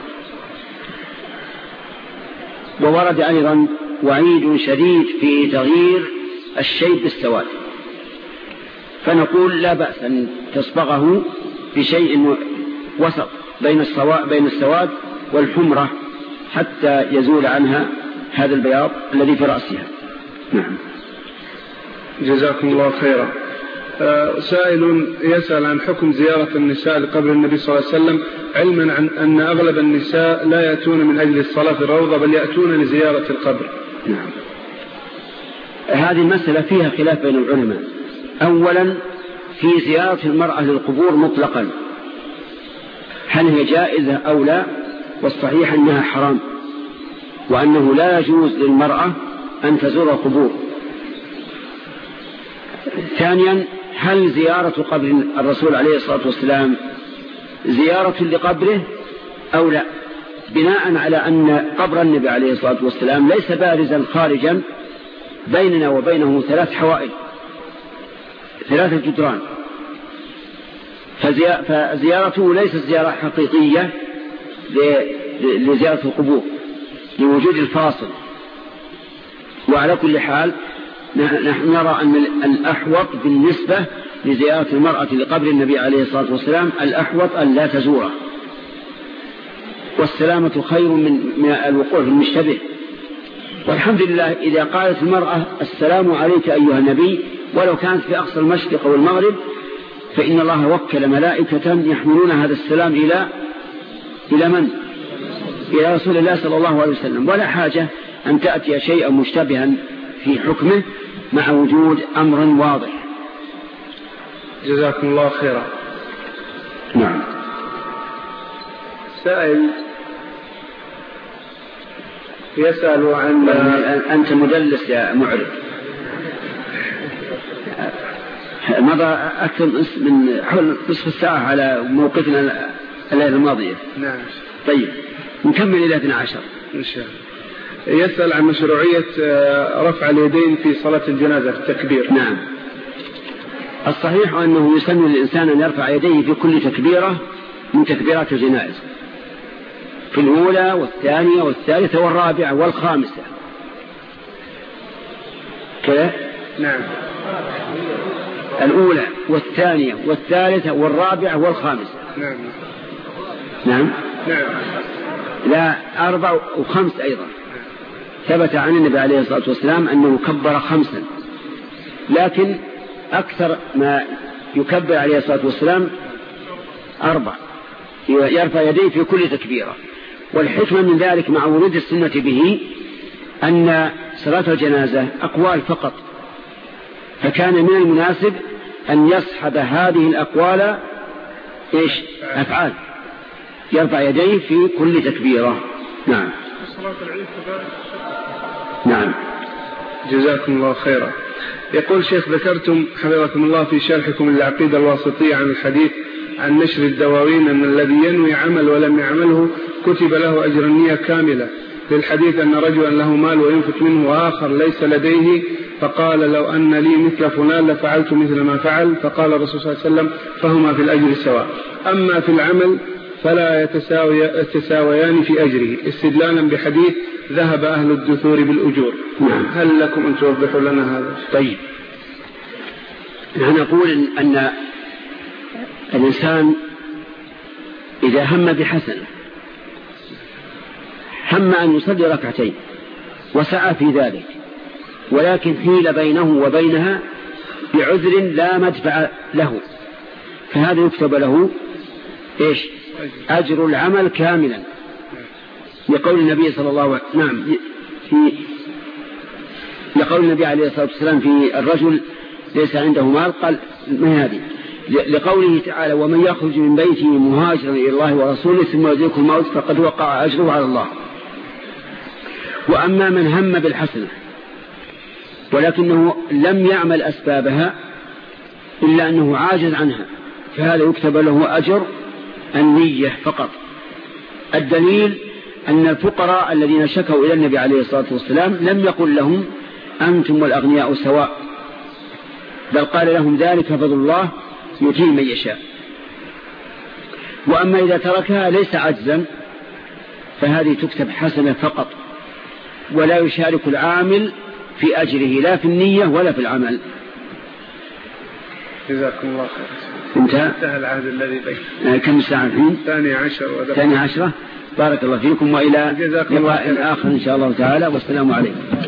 وورد أيضا وعيد شديد في تغيير الشيب بالسواد، فنقول لا بأس أن تصبغه بشيء وسط بين السواد, بين السواد والحمرة حتى يزول عنها هذا البياض الذي في رأسها. نعم. جزاكم الله خيرا. سائل يسأل عن حكم زيارة النساء لقبر النبي صلى الله عليه وسلم، علما عن أن أغلب النساء لا يأتون من أجل الصلاة في الروضة بل يأتون لزيارة القبر. نعم. هذه المسألة فيها خلاف بين العلماء. أولا، في زيارة المرأة للقبور مطلقا، هل هي جائزة أو لا؟ والصحيح أنها حرام، وأنه لا يجوز للمرأة أن تزور القبور. ثانيا، هل زيارة قبر الرسول عليه الصلاة والسلام زيارة لقبره أو لا، بناء على أن قبر النبي عليه الصلاة والسلام ليس بارزا خارجا، بيننا وبينه ثلاث حوائل، ثلاثة جدران، فزيارته ليست زيارة حقيقية لزيارة القبور لوجود الفاصل. وعلى كل حال نحن نرى أن الأحوط بالنسبة لزيارة المرأة لقبر النبي عليه الصلاة والسلام الأحوط أن لا تزوره، والسلامة خير من الوقوع في المشتبه. والحمد لله إذا قالت المرأة السلام عليك أيها النبي ولو كانت في أقصى المشرق والمغرب، فإن الله وكل ملائكة يحملون هذا السلام إلى إلى من؟ إلى رسول الله صلى الله عليه وسلم، ولا حاجة أن تأتي شيئا مشتبها في حكمه مع وجود أمر واضح. جزاكم الله خيرا. نعم. سائل يسأل عن أنت مدلس يا معرض، مضى أكثر من حول نصف الساعة على موقفنا الليلة الماضية. نعم. طيب نكمل إلى اثني عشر إن شاء الله. يسأل عن مشروعية رفع اليدين في صلاة الجنازة التكبير. نعم. الصحيح أنه يسن للإنسان أن يرفع يديه في كل تكبيرة من تكبيرات الجنائز، في الأولى والثانية والثالثة والرابعة والخامسة كذا. نعم. الأولى والثانية والثالثة والرابعة والخامسة. نعم. نعم. نعم. لا، أربع وخمس أيضا. ثبت عن النبي عليه الصلاة والسلام أنه كبر خمسا، لكن أكثر ما يكبر عليه الصلاة والسلام أربع، يرفع يديه في كل تكبيرة. والحكمة من ذلك مع ورود السنة به أن صلاة الجنازة أقوال فقط، فكان من المناسب أن يصحب هذه الأقوال إيش؟ أفعال، يرفع يديه في كل تكبيرة. نعم. نعم. جزاكم الله خيرا. يقول شيخ ذكرتم حفظكم الله في شرحكم للعقيدة الواسطية عن الحديث عن نشر الدواوين أن الذي ينوي عمل ولم يعمله كتب له أجر النية كاملة، للحديث أن رجلا له مال وينفق منه وآخر ليس لديه، فقال لو أن لي مثل فلان لفعلت مثل ما فعل، فقال الرسول صلى الله عليه وسلم فهما في الأجر سواء، أما في العمل فلا يتساويان في أجره، استدلالا بحديث ذهب أهل الدثور بالأجور. نعم. هل لكم أن توضحوا لنا هذا؟ طيب، نحن نقول أن الإنسان إذا هم بحسنة، هم أن يصلي ركعتين وسعى في ذلك، ولكن حيل بينه وبينها بعذر لا مدفع له، فهذا يكتب له إيش؟ أجر العمل كاملا، لقول النبي صلى الله عليه وسلم نعم في لقول النبي عليه الصلاة والسلام في الرجل ليس عنده مال، قال ما هذه؟ لقوله تعالى ومن يخرج من بيته مهاجرا إلى الله ورسوله ثم يدركه الموت فقد وقع أجره على الله. وأما من هم بالحسنة ولكنه لم يعمل أسبابها إلا أنه عاجز عنها، فهذا يكتب له أجر النية فقط. الدليل أن الفقراء الذين شكوا إلى النبي عليه الصلاة والسلام لم يقل لهم أنتم والأغنياء سواء، بل قال لهم ذلك فضل الله يؤتيه من يشاء. وأما إذا تركها ليس عجزا فهذه تكتب حسنة فقط، ولا يشارك العامل في أجره لا في النية ولا في العمل. جزاكم الله خير. انتهى انتهى العهد الذي بيننا. كم ساعة الحين؟ ثانية عشر. ثانية عشرة. بارك الله فيكم، وإلى لقاء آخر إن شاء الله تعالى، والسلام عليكم.